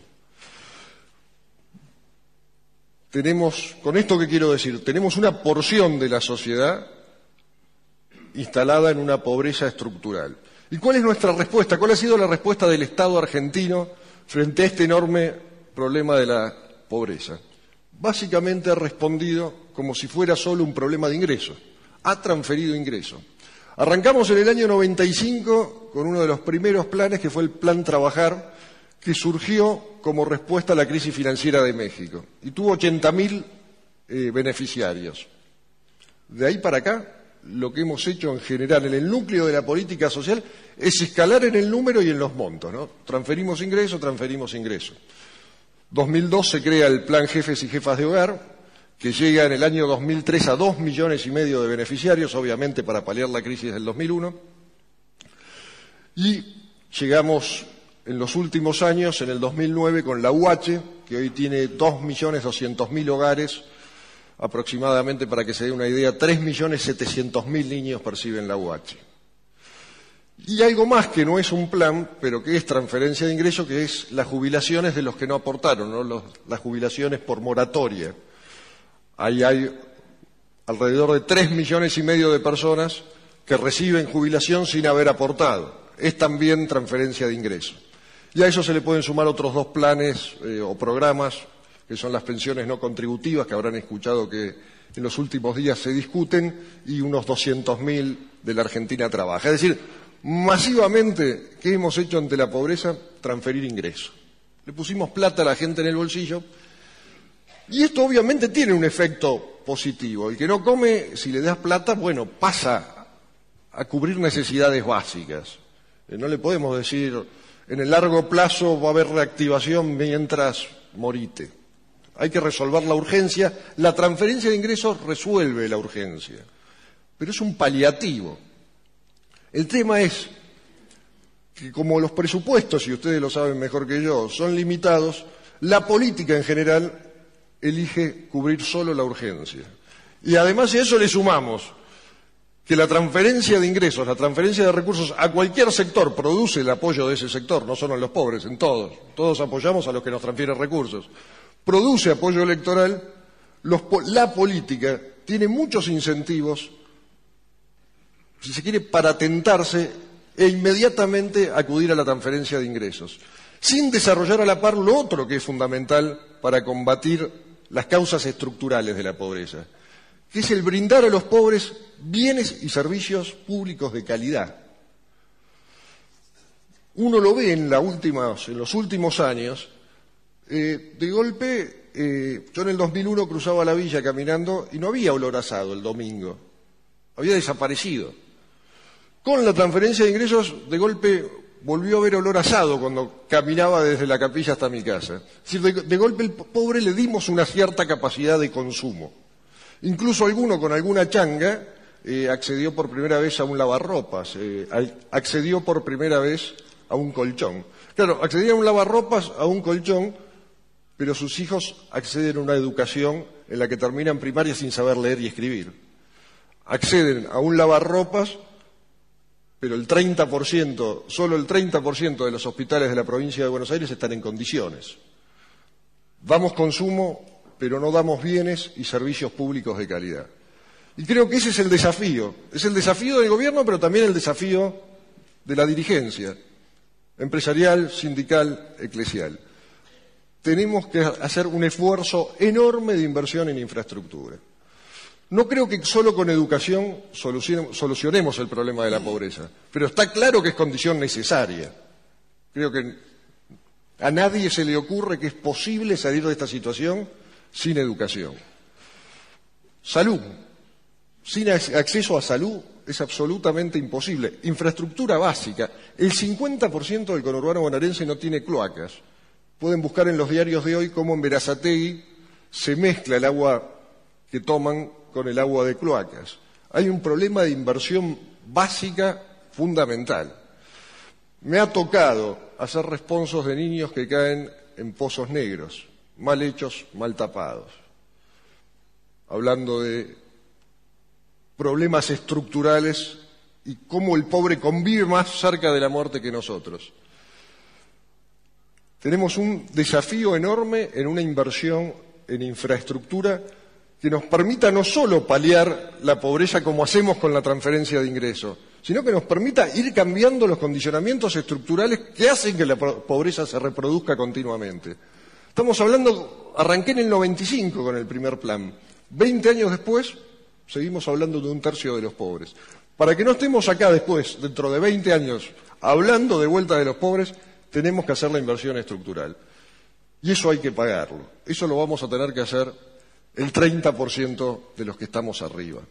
Tenemos, con esto que quiero decir, tenemos una porción de la sociedad instalada en una pobreza estructural. ¿Y cuál es nuestra respuesta? ¿Cuál ha sido la respuesta del Estado argentino frente a este enorme problema de la pobreza? Básicamente ha respondido como si fuera solo un problema de ingresos. Ha transferido ingresos. Arrancamos en el año noventa y cinco con uno de los primeros planes, que fue el Plan Trabajar, que surgió como respuesta a la crisis financiera de México. Y tuvo ochenta mil eh, beneficiarios. De ahí para acá, lo que hemos hecho en general en el núcleo de la política social es escalar en el número y en los montos, ¿no? Transferimos ingresos, transferimos ingresos. dos mil dos se crea el Plan Jefes y Jefas de Hogar, que llega en el año dos mil tres a dos millones y medio de beneficiarios, obviamente para paliar la crisis del dos mil uno. Y llegamos en los últimos años, en el dos mil nueve, con la U H, que hoy tiene dos millones doscientos mil hogares, aproximadamente, para que se dé una idea, tres millones setecientos mil niños perciben la U H. Y algo más que no es un plan, pero que es transferencia de ingreso, que es las jubilaciones de los que no aportaron, ¿no? Los, las jubilaciones por moratoria. Ahí hay alrededor de tres millones y medio de personas que reciben jubilación sin haber aportado. Es también transferencia de ingresos. Y a eso se le pueden sumar otros dos planes eh, o programas, que son las pensiones no contributivas, que habrán escuchado que en los últimos días se discuten, y unos doscientos mil de la Argentina Trabaja. Es decir, masivamente, ¿qué hemos hecho ante la pobreza? Transferir ingresos. Le pusimos plata a la gente en el bolsillo, y esto obviamente tiene un efecto positivo. El que no come, si le das plata, bueno, pasa a cubrir necesidades básicas. No le podemos decir, en el largo plazo va a haber reactivación mientras morite. Hay que resolver la urgencia. La transferencia de ingresos resuelve la urgencia, pero es un paliativo. El tema es que, como los presupuestos, y ustedes lo saben mejor que yo, son limitados, la política en general elige cubrir solo la urgencia. Y además, si a eso le sumamos que la transferencia de ingresos, la transferencia de recursos a cualquier sector produce el apoyo de ese sector, no solo en los pobres, en todos. Todos apoyamos a los que nos transfieren recursos. Produce apoyo electoral. Los, la política tiene muchos incentivos, si se quiere, para tentarse e inmediatamente acudir a la transferencia de ingresos, sin desarrollar a la par lo otro que es fundamental para combatir las causas estructurales de la pobreza, que es el brindar a los pobres bienes y servicios públicos de calidad. Uno lo ve en, la última, en los últimos años. Eh, de golpe, eh, yo en el dos mil uno cruzaba la villa caminando y no había olor a asado el domingo. Había desaparecido. Con la transferencia de ingresos, de golpe volvió a haber olor a asado cuando caminaba desde la capilla hasta mi casa. Es decir, de, de golpe al pobre le dimos una cierta capacidad de consumo. Incluso alguno con alguna changa eh, accedió por primera vez a un lavarropas, eh, accedió por primera vez a un colchón. Claro, accedían a un lavarropas, a un colchón, pero sus hijos acceden a una educación en la que terminan primaria sin saber leer y escribir. Acceden a un lavarropas, pero el treinta por ciento, solo el treinta por ciento de los hospitales de la provincia de Buenos Aires están en condiciones. Damos consumo, pero no damos bienes y servicios públicos de calidad. Y creo que ese es el desafío. Es el desafío del gobierno, pero también el desafío de la dirigencia empresarial, sindical, eclesial. Tenemos que hacer un esfuerzo enorme de inversión en infraestructura. No creo que solo con educación solucionemos el problema de la pobreza, pero está claro que es condición necesaria. Creo que a nadie se le ocurre que es posible salir de esta situación sin educación. Salud. Sin acceso a salud es absolutamente imposible. Infraestructura básica. El cincuenta por ciento del conurbano bonaerense no tiene cloacas. Pueden buscar en los diarios de hoy cómo en Berazategui se mezcla el agua que toman con el agua de cloacas. Hay un problema de inversión básica fundamental. Me ha tocado hacer responsos de niños que caen en pozos negros, mal hechos, mal tapados. Hablando de problemas estructurales y cómo el pobre convive más cerca de la muerte que nosotros. Tenemos un desafío enorme en una inversión en infraestructura que nos permita no solo paliar la pobreza como hacemos con la transferencia de ingresos, sino que nos permita ir cambiando los condicionamientos estructurales que hacen que la pobreza se reproduzca continuamente. Estamos hablando, arranqué en el noventa y cinco con el primer plan, veinte años después seguimos hablando de un tercio de los pobres. Para que no estemos acá después, dentro de veinte años, hablando de vuelta de los pobres, tenemos que hacer la inversión estructural. Y eso hay que pagarlo. Eso lo vamos a tener que hacer el treinta por ciento de los que estamos arriba.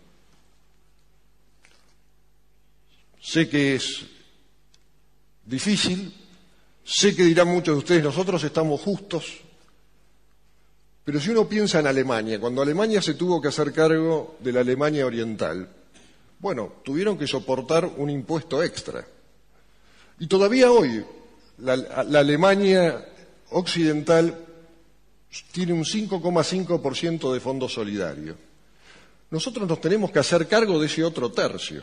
Sé que es difícil, sé que dirán muchos de ustedes, nosotros estamos justos, pero si uno piensa en Alemania, cuando Alemania se tuvo que hacer cargo de la Alemania Oriental, bueno, tuvieron que soportar un impuesto extra. Y todavía hoy, la, la Alemania Occidental tiene un cinco coma cinco por ciento de fondo solidario. Nosotros nos tenemos que hacer cargo de ese otro tercio.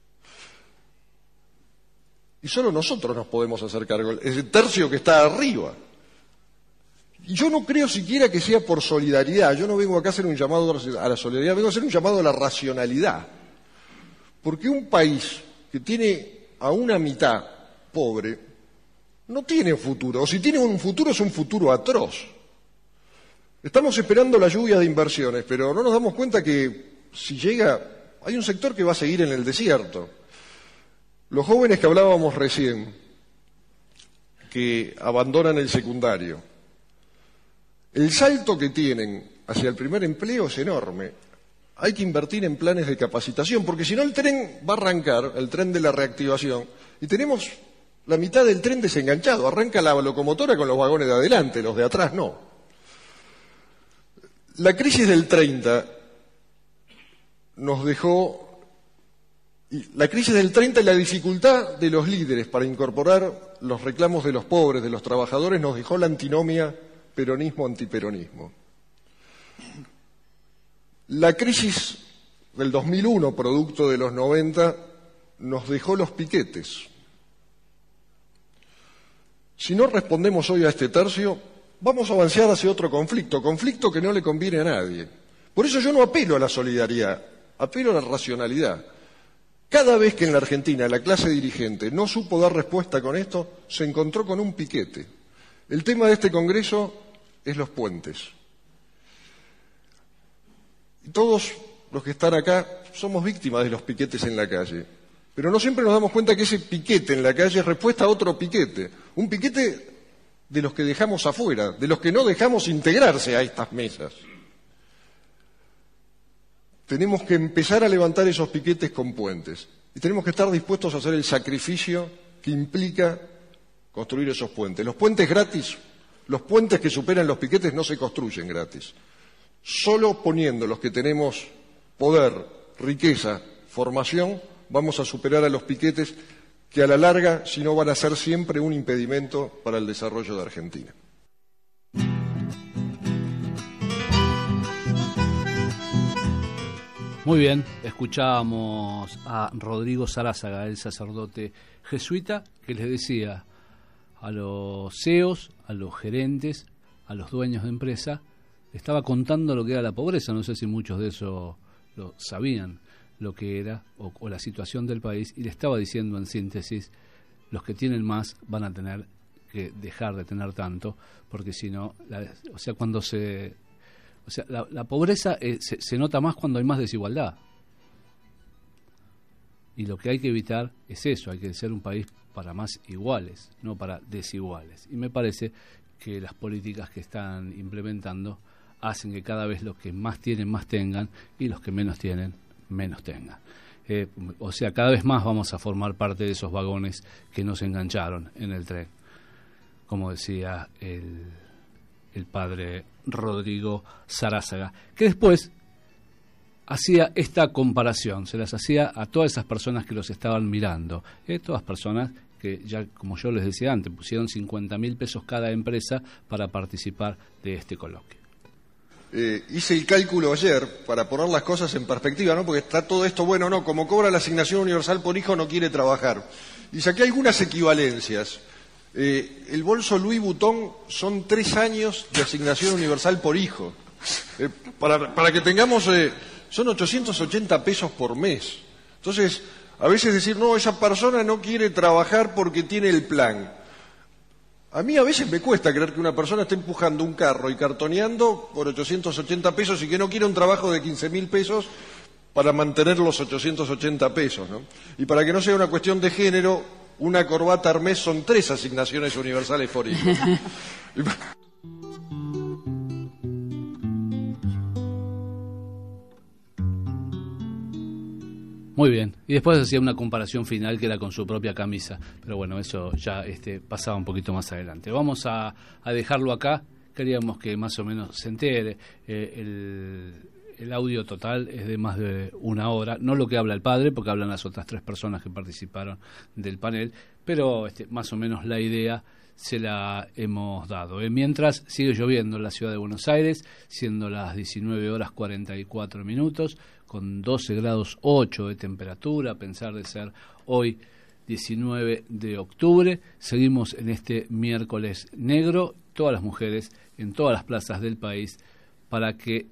Y solo nosotros nos podemos hacer cargo, ese tercio que está arriba. Y yo no creo siquiera que sea por solidaridad. Yo no vengo acá a hacer un llamado a la solidaridad, vengo a hacer un llamado a la racionalidad. Porque un país que tiene a una mitad pobre no tiene futuro. O si tiene un futuro, es un futuro atroz. Estamos esperando la lluvia de inversiones, pero no nos damos cuenta que si llega, hay un sector que va a seguir en el desierto. Los jóvenes que hablábamos recién, que abandonan el secundario, el salto que tienen hacia el primer empleo es enorme. Hay que invertir en planes de capacitación, porque si no el tren va a arrancar, el tren de la reactivación, y tenemos la mitad del tren desenganchado. Arranca la locomotora con los vagones de adelante, los de atrás no. La crisis del treinta nos dejó... La crisis del treinta y la dificultad de los líderes para incorporar los reclamos de los pobres, de los trabajadores, nos dejó la antinomia peronismo-antiperonismo. La crisis del dos mil uno, producto de los noventa, nos dejó los piquetes. Si no respondemos hoy a este tercio, vamos a avanzar hacia otro conflicto, conflicto que no le conviene a nadie. Por eso yo no apelo a la solidaridad, apelo a la racionalidad. Cada vez que en la Argentina la clase dirigente no supo dar respuesta con esto, se encontró con un piquete. El tema de este Congreso es los puentes. Y todos los que están acá somos víctimas de los piquetes en la calle. Pero no siempre nos damos cuenta que ese piquete en la calle es respuesta a otro piquete. Un piquete de los que dejamos afuera, de los que no dejamos integrarse a estas mesas. Tenemos que empezar a levantar esos piquetes con puentes. Y tenemos que estar dispuestos a hacer el sacrificio que implica construir esos puentes. Los puentes gratis, los puentes que superan los piquetes no se construyen gratis. Solo poniendo los que tenemos poder, riqueza, formación, vamos a superar a los piquetes que a la larga, si no, van a ser siempre un impedimento para el desarrollo de Argentina. Muy bien, escuchábamos a Rodrigo Sarázaga, el sacerdote jesuita, que les decía a los C E Os, a los gerentes, a los dueños de empresa, estaba contando lo que era la pobreza. No sé si muchos de eso lo sabían, lo que era o, o la situación del país, y le estaba diciendo en síntesis, los que tienen más van a tener que dejar de tener tanto, porque si no, la, o sea, cuando se... O sea, la, la pobreza eh, se, se nota más cuando hay más desigualdad. Y lo que hay que evitar es eso, hay que ser un país para más iguales, no para desiguales. Y me parece que las políticas que están implementando hacen que cada vez los que más tienen más tengan y los que menos tienen menos tengan. Eh, o sea, cada vez más vamos a formar parte de esos vagones que nos engancharon en el tren, como decía el, el padre Rodrigo Sarázaga, que después hacía esta comparación, se las hacía a todas esas personas que los estaban mirando, eh, todas personas que ya, como yo les decía antes, pusieron cincuenta mil pesos cada empresa para participar de este coloquio. Eh, hice el cálculo ayer para poner las cosas en perspectiva, ¿no? Porque está todo esto, bueno, no, como cobra la asignación universal por hijo no quiere trabajar. Y saqué algunas equivalencias. Eh, el bolso Louis Vuitton son tres años de asignación universal por hijo. Eh, para, para que tengamos, eh, son ochocientos ochenta pesos por mes. Entonces, a veces decir, no, esa persona no quiere trabajar porque tiene el plan. A mí a veces me cuesta creer que una persona esté empujando un carro y cartoneando por ochocientos ochenta pesos y que no quiera un trabajo de quince mil pesos para mantener los ochocientos ochenta pesos, ¿no? Y para que no sea una cuestión de género, una corbata Hermès son tres asignaciones universales por hijo. Muy bien, y después hacía una comparación final que era con su propia camisa, pero bueno, eso ya este, pasaba un poquito más adelante. Vamos a, a dejarlo acá, queríamos que más o menos se entere, eh, el, el audio total es de más de una hora, no lo que habla el padre, porque hablan las otras tres personas que participaron del panel, pero este, más o menos la idea se la hemos dado. Eh, mientras sigue lloviendo en la ciudad de Buenos Aires, siendo las diecinueve horas cuarenta y cuatro minutos, con doce grados ocho de temperatura, a pensar de ser hoy diecinueve de octubre. Seguimos en este miércoles negro, todas las mujeres en todas las plazas del país, para que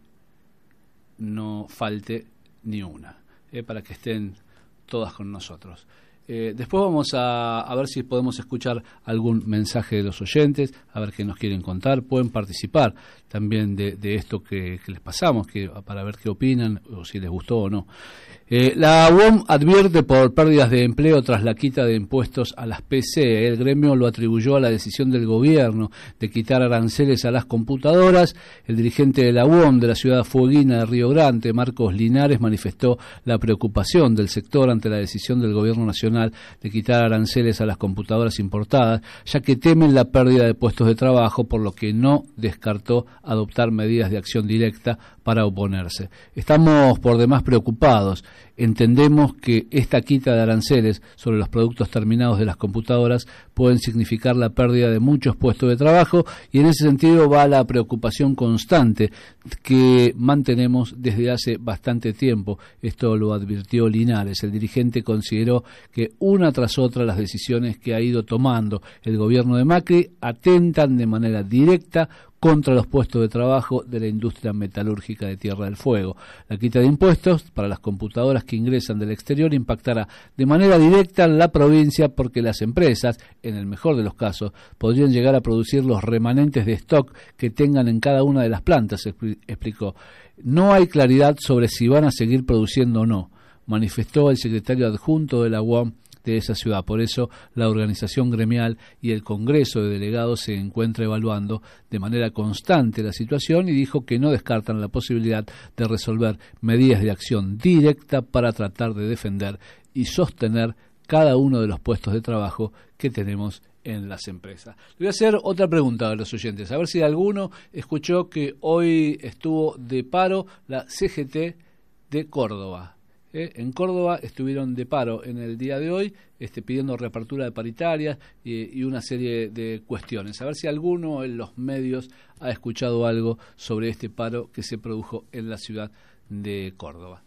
no falte ni una, eh, para que estén todas con nosotros. Eh, después vamos a, a ver si podemos escuchar algún mensaje de los oyentes, a ver qué nos quieren contar. Pueden participar también de, de esto que, que les pasamos, que, para ver qué opinan o si les gustó o no. Eh, la U O M advierte por pérdidas de empleo tras la quita de impuestos a las P C. El gremio lo atribuyó a la decisión del gobierno de quitar aranceles a las computadoras. El dirigente de la U O M de la ciudad fueguina de Río Grande, Marcos Linares, manifestó la preocupación del sector ante la decisión del gobierno nacional de quitar aranceles a las computadoras importadas, ya que temen la pérdida de puestos de trabajo, por lo que no descartó adoptar medidas de acción directa para oponerse. Estamos por demás preocupados. Entendemos que esta quita de aranceles sobre los productos terminados de las computadoras pueden significar la pérdida de muchos puestos de trabajo, y en ese sentido va la preocupación constante que mantenemos desde hace bastante tiempo. Esto lo advirtió Linares. El dirigente consideró que una tras otra las decisiones que ha ido tomando el gobierno de Macri atentan de manera directa contra los puestos de trabajo de la industria metalúrgica de Tierra del Fuego. La quita de impuestos para las computadoras que ingresan del exterior impactará de manera directa en la provincia, porque las empresas, en el mejor de los casos, podrían llegar a producir los remanentes de stock que tengan en cada una de las plantas, explicó. No hay claridad sobre si van a seguir produciendo o no, manifestó el secretario adjunto de la U O M de esa ciudad. Por eso la organización gremial y el Congreso de Delegados se encuentra evaluando de manera constante la situación, y dijo que no descartan la posibilidad de resolver medidas de acción directa para tratar de defender y sostener cada uno de los puestos de trabajo que tenemos en las empresas. Le voy a hacer otra pregunta a los oyentes, a ver si alguno escuchó que hoy estuvo de paro la C G T de Córdoba. Eh, en Córdoba estuvieron de paro en el día de hoy, este, pidiendo reapertura de paritarias y, y una serie de cuestiones. A ver si alguno en los medios ha escuchado algo sobre este paro que se produjo en la ciudad de Córdoba.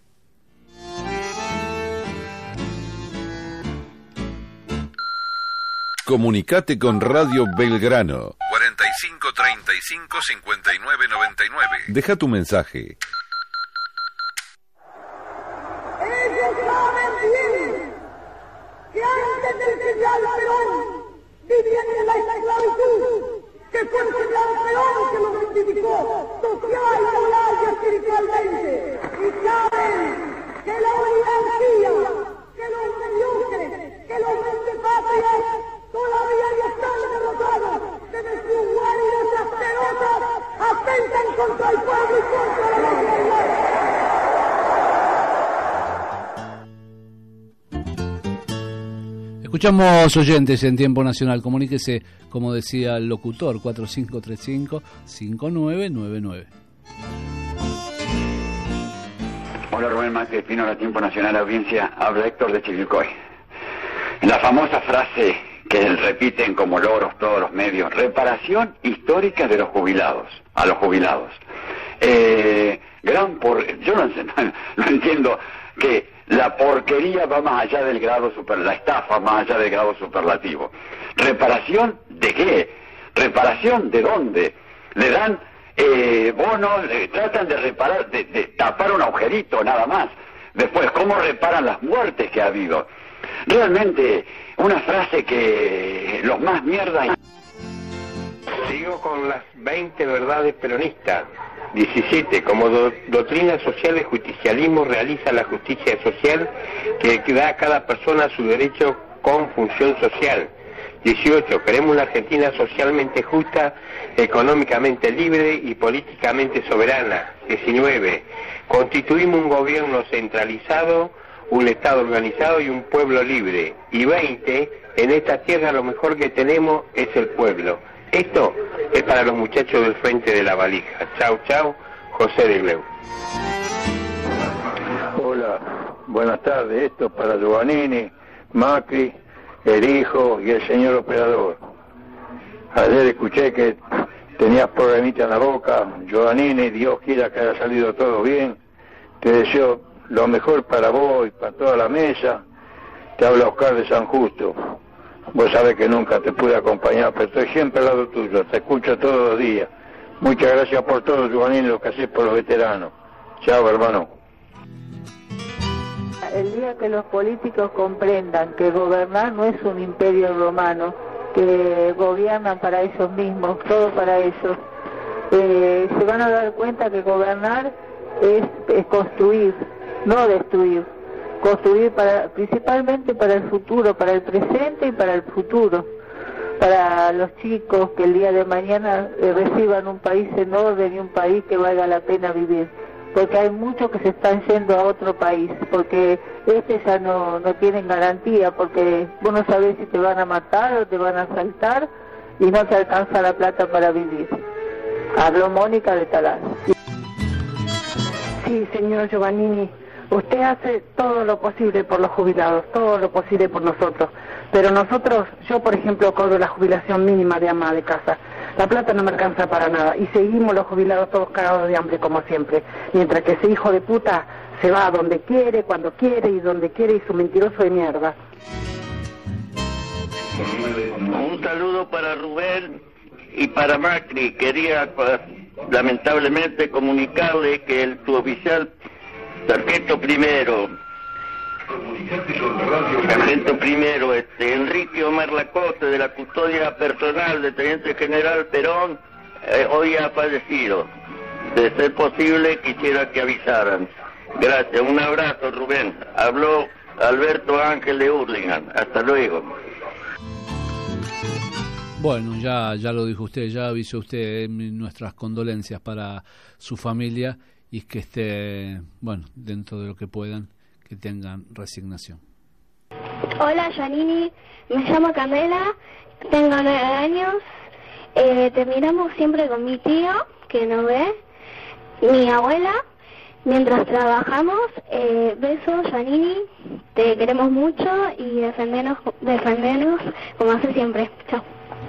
Comunicate con Radio Belgrano. cuarenta y cinco treinta y cinco cincuenta y nueve noventa y nueve. Deja tu mensaje. Ellos saben bien que antes del general Perón vivían en la esclavitud, que fue el general Perón que los rectificó social, moral y espiritualmente, y saben que la oligarquía, que los mediocres, que los vendepatrias todavía no están derrotados, que de sus guaridas asquerosas atentan contra el pueblo. Escuchamos oyentes en tiempo nacional. Comuníquese, como decía el locutor, cuatro cinco tres cinco, cinco nueve nueve nueve. Hola, Rubén Macri Espínola, Tiempo Nacional, audiencia, habla Héctor de Chivilcoy. La famosa frase que repiten como loros todos los medios, reparación histórica de los jubilados, a los jubilados. Eh, gran por... Yo no, no entiendo que la porquería va más allá del grado super... la estafa más allá del grado superlativo. ¿Reparación de qué? ¿Reparación de dónde? Le dan eh, bonos, eh, tratan de reparar, de, de tapar un agujerito nada más. Después, ¿cómo reparan las muertes que ha habido? Realmente, una frase que los más mierda... Sigo con las veinte verdades peronistas. diecisiete. Como do, doctrina social, el justicialismo realiza la justicia social que da a cada persona su derecho con función social. dieciocho. Queremos una Argentina socialmente justa, económicamente libre y políticamente soberana. diecinueve. Constituimos un gobierno centralizado, un Estado organizado y un pueblo libre. Y veinte. En esta tierra lo mejor que tenemos es el pueblo. Esto es para los muchachos del Frente de la Valija. Chau, chau, José de Gleu. Hola, buenas tardes. Esto es para Giovannini, Macri, el hijo y el señor operador. Ayer escuché que tenías problemita en la boca. Giovannini, Dios quiera que haya salido todo bien. Te deseo lo mejor para vos y para toda la mesa. Te habla Oscar de San Justo. Vos sabés que nunca te pude acompañar, pero estoy siempre al lado tuyo, te escucho todos los días. Muchas gracias por todo, Giovanni, lo que haces por los veteranos. Chao, hermano. El día que los políticos comprendan que gobernar no es un imperio romano, que gobiernan para ellos mismos, todo para ellos, eh, se van a dar cuenta que gobernar es, es construir, no destruir. Construir para, principalmente para el futuro, para el presente y para el futuro, para los chicos que el día de mañana eh, reciban un país en orden y un país que valga la pena vivir, porque hay muchos que se están yendo a otro país, porque este ya no, no tienen garantía, porque vos no sabés si te van a matar o te van a asaltar y no te alcanza la plata para vivir. Habló Mónica de Talán. Sí, señor Giovannini. Usted hace todo lo posible por los jubilados, todo lo posible por nosotros. Pero nosotros, yo por ejemplo, cobro la jubilación mínima de ama de casa. La plata no me alcanza para nada. Y seguimos los jubilados todos cagados de hambre como siempre. Mientras que ese hijo de puta se va a donde quiere, cuando quiere y donde quiere y su mentiroso de mierda. Un saludo para Rubén y para Macri. Quería pues, lamentablemente comunicarle que el suboficial Sargento primero, Sargento primero, este, Enrique Omar Lacoste, de la custodia personal del Teniente General Perón, eh, hoy ha fallecido. De ser posible, quisiera que avisaran. Gracias, un abrazo, Rubén. Habló Alberto Ángel de Hurlingham. Hasta luego. Bueno, ya, ya lo dijo usted, ya avisó usted, eh, nuestras condolencias para su familia. Y que esté, bueno, dentro de lo que puedan, que tengan resignación. Hola, Giannini, me llamo Camela, tengo nueve años, eh, terminamos siempre con mi tío, que nos ve, mi abuela, mientras trabajamos. Eh, besos, Giannini, te queremos mucho y defendernos, defendernos como hace siempre. Chao.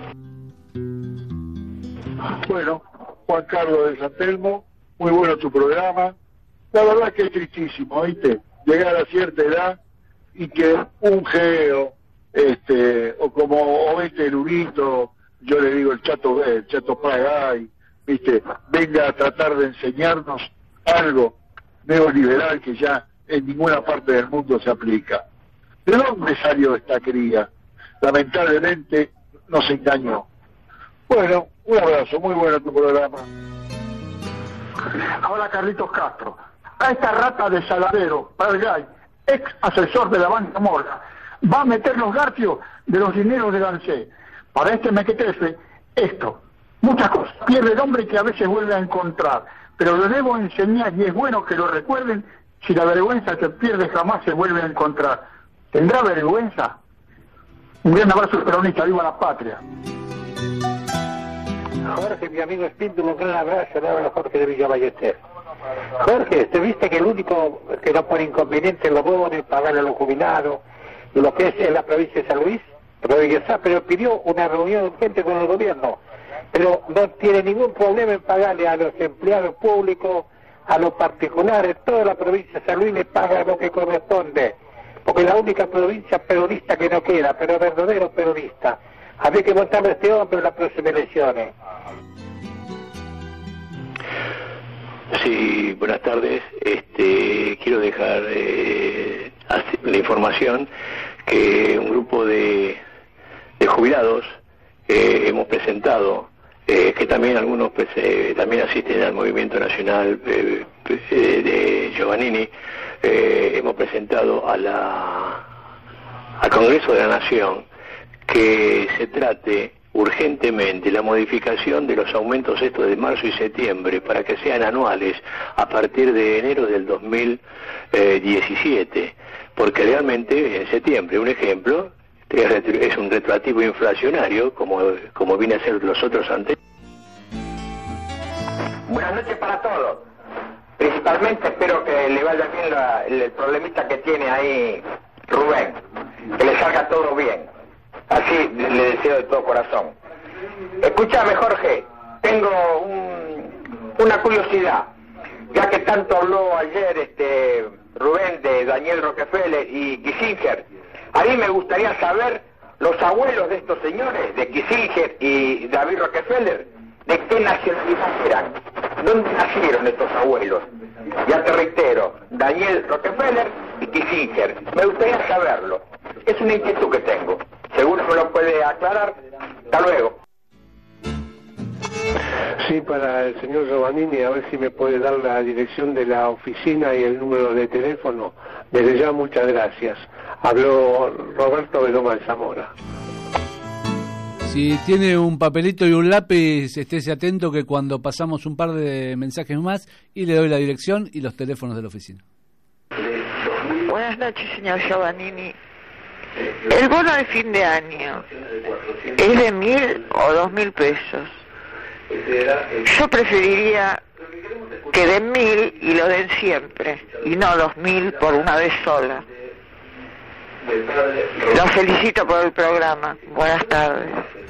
Bueno, Juan Carlos de San Telmo. Muy bueno tu programa. La verdad que es tristísimo, ¿viste? Llegar a cierta edad y que un geo, este, o como o este erudito, yo le digo el chato, el chato Pagay, ¿viste? Venga a tratar de enseñarnos algo neoliberal que ya en ninguna parte del mundo se aplica. ¿De dónde salió esta cría? Lamentablemente nos engañó. Bueno, un abrazo, muy bueno tu programa. Ahora Carlitos Castro, a esta rata de Saladero, Pargay, ex asesor de la banca Morga, va a meter los garfios de los dineros de ANSES. Para este mequetrefe, esto, muchas cosas. Pierde el hombre que a veces vuelve a encontrar, pero lo debo enseñar y es bueno que lo recuerden si la vergüenza que pierde jamás se vuelve a encontrar. ¿Tendrá vergüenza? Bueno, un saludo para Rubén y para Macri, quería lamentablemente comunicarle que el suboficial Sargento primero, Un gran abrazo peronista, viva la patria. Jorge, mi amigo Espíndola, un gran abrazo, le habla Jorge de Villa Ballester. Jorge, ¿te viste que el único que no pone inconveniente en los bonos, pagarle a los jubilados, y lo que es en la provincia de San Luis? Rodríguez Sá, pero pidió una reunión urgente con el gobierno, pero no tiene ningún problema en pagarle a los empleados públicos, a los particulares, toda la provincia de San Luis le paga lo que corresponde, porque es la única provincia peronista que no queda, pero verdadero peronista. Habría que votarle a este hombre en las próximas elecciones. Sí, buenas tardes. Este, quiero dejar eh, la información que un grupo de, de jubilados eh, hemos presentado, eh, que también algunos pues, eh, también asisten al movimiento nacional eh, eh, de Giovannini, eh, hemos presentado a la, al Congreso de la Nación que se trate urgentemente la modificación de los aumentos estos de marzo y septiembre para que sean anuales a partir de enero del dos mil diecisiete, porque realmente en septiembre, un ejemplo, es un retroactivo inflacionario como, como viene a ser los otros anteriores. Buenas noches para todos. Principalmente espero que le vaya bien la, el, el problemita que tiene ahí Rubén, que le salga todo bien. Así le deseo de todo corazón. Escúchame, Jorge, tengo un, una curiosidad, ya que tanto habló ayer este Rubén de Daniel Rockefeller y Kissinger. A mí me gustaría saber los abuelos de estos señores, de Kissinger y David Rockefeller, de qué nacionalidad eran, dónde nacieron estos abuelos. Ya te reitero, Daniel Rockefeller y Kissinger. Me gustaría saberlo. Es una inquietud que tengo. Seguro me lo puede aclarar. Hasta luego. Sí, para el señor Giovannini, a ver si me puede dar la dirección de la oficina y el número de teléfono. Desde ya, muchas gracias. Habló Roberto Veloma de Zamora. Si tiene un papelito y un lápiz, estése atento que cuando pasamos un par de mensajes más y le doy la dirección y los teléfonos de la oficina. Buenas noches, señor Giovannini. El bono de fin de año, ¿es de mil o dos mil pesos? Yo preferiría que den mil y lo den siempre, y no dos mil por una vez sola. Los felicito por el programa. Buenas tardes.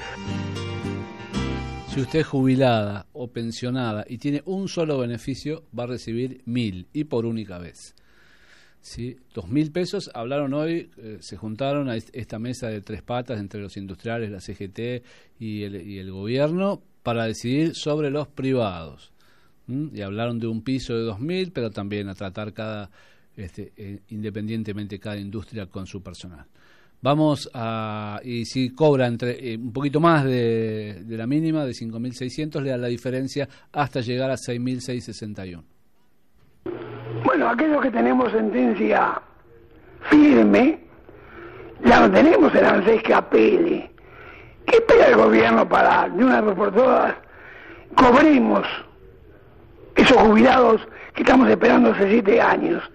Si usted es jubilada o pensionada y tiene un solo beneficio, va a recibir mil y por única vez. ¿Sí? Dos mil pesos. Hablaron hoy, eh, se juntaron a esta mesa de tres patas entre los industriales, la C G T y el, y el gobierno para decidir sobre los privados. ¿Mm? Y hablaron de un piso de dos mil, pero también a tratar cada Este, eh, independientemente cada industria con su personal. Vamos a, y si cobra entre eh, un poquito más de, de la mínima, de cinco mil seiscientos, le da la diferencia hasta llegar a seis mil seiscientos sesenta y uno. Bueno, aquellos que tenemos sentencia firme, ya no tenemos el ANSES que apele. ¿Qué espera el gobierno para, de una vez por todas, cobremos esos jubilados que estamos esperando hace siete años?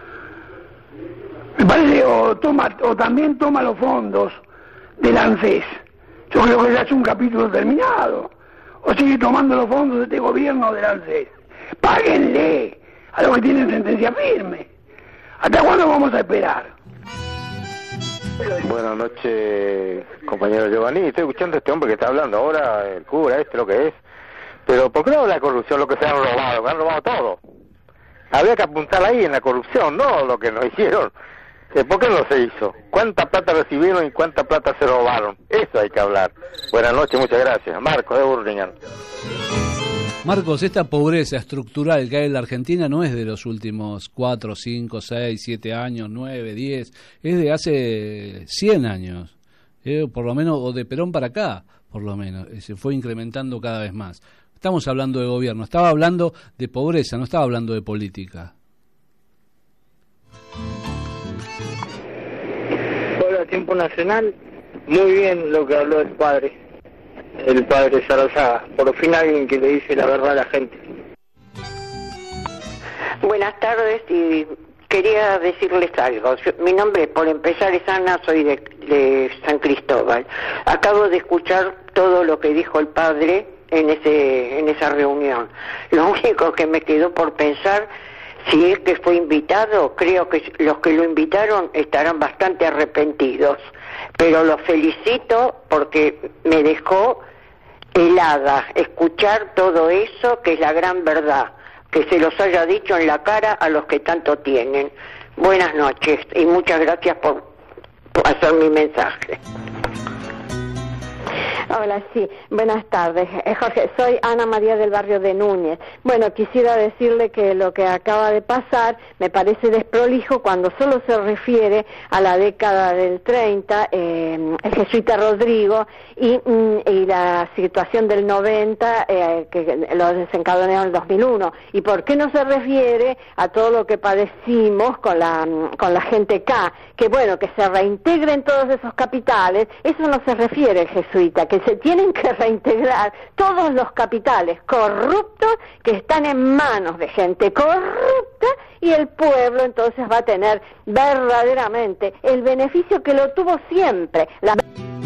Me parece, o toma, o también toma los fondos del ANSES. Yo creo que ya es un capítulo terminado. O sigue tomando los fondos de este gobierno del ANSES. Páguenle a los que tienen sentencia firme. ¿Hasta cuándo vamos a esperar? Buenas noches, compañero Giovannini. Estoy escuchando a este hombre que está hablando ahora, el cura, este, lo que es. Pero ¿por qué no habla de corrupción, lo que se han robado? Me han robado todo. Había que apuntar ahí en la corrupción, no lo que nos hicieron. ¿Por qué no se hizo? ¿Cuánta plata recibieron y cuánta plata se robaron? Eso hay que hablar. Buenas noches, muchas gracias. Marcos de Burlingame. Marcos, esta pobreza estructural que hay en la Argentina no es de los últimos cuatro, cinco, seis, siete años, nueve, diez, es de hace cien años, eh, por lo menos, o de Perón para acá, por lo menos, eh, se fue incrementando cada vez más. Estamos hablando de gobierno, estaba hablando de pobreza, no estaba hablando de política. Hola, Tiempo Nacional. Muy bien lo que habló el padre, el padre Sarazaga. Por fin alguien que le dice la verdad a la gente. Buenas tardes y quería decirles algo. Yo- mi nombre, por empezar, es Ana, soy de, de San Cristóbal. Acabo de escuchar todo lo que dijo el padre en ese en esa reunión. Lo único que me quedó por pensar, si es que fue invitado, creo que los que lo invitaron estarán bastante arrepentidos. Pero lo felicito porque me dejó helada escuchar todo eso, que es la gran verdad, que se los haya dicho en la cara a los que tanto tienen. Buenas noches y muchas gracias por, por hacer mi mensaje. Hola, sí, buenas tardes. Eh, Jorge, soy Ana María del barrio de Núñez. Bueno, quisiera decirle que lo que acaba de pasar me parece desprolijo cuando solo se refiere a la década del treinta, eh, el jesuita Rodrigo, y, mm, y la situación del noventa, eh, que lo desencadenó en el dos mil uno. ¿Y por qué no se refiere a todo lo que padecimos con la, con la gente K? Que bueno, que se reintegren todos esos capitales, eso no se refiere el jesuita, que se tienen que reintegrar todos los capitales corruptos que están en manos de gente corrupta, y el pueblo entonces va a tener verdaderamente el beneficio que lo tuvo siempre. La...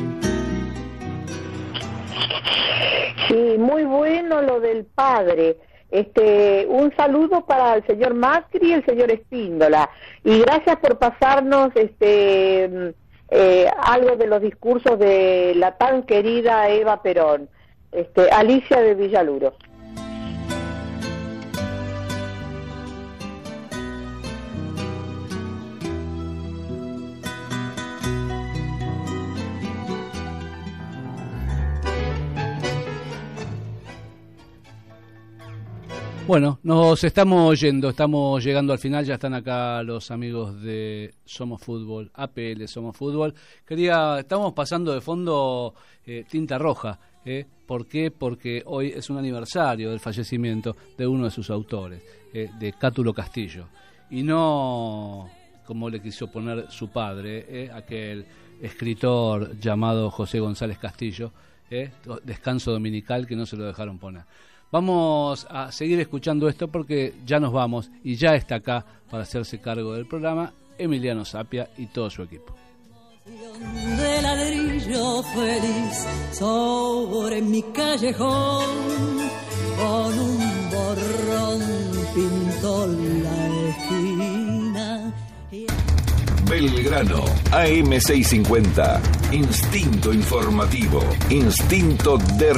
Sí, muy bueno lo del padre. Este, un saludo para el señor Macri y el señor Espíndola, y gracias por pasarnos este eh, algo de los discursos de la tan querida Eva Perón. Este, Alicia de Villaluro. Bueno, nos estamos yendo, estamos llegando al final, ya están acá los amigos de Somos Fútbol, A P L Somos Fútbol. Quería, estamos pasando de fondo eh, tinta roja, ¿eh? ¿Por qué? Porque hoy es un aniversario del fallecimiento de uno de sus autores, eh, de Cátulo Castillo, y no como le quiso poner su padre, eh, aquel escritor llamado José González Castillo, eh, Descanso Dominical, que no se lo dejaron poner. Vamos a seguir escuchando esto porque ya nos vamos y ya está acá para hacerse cargo del programa Emiliano Zapia y todo su equipo. De ladrillo feliz sobre mi callejón, con un borrón pintó la esquina. Belgrano, A M seiscientos cincuenta, instinto informativo, instinto de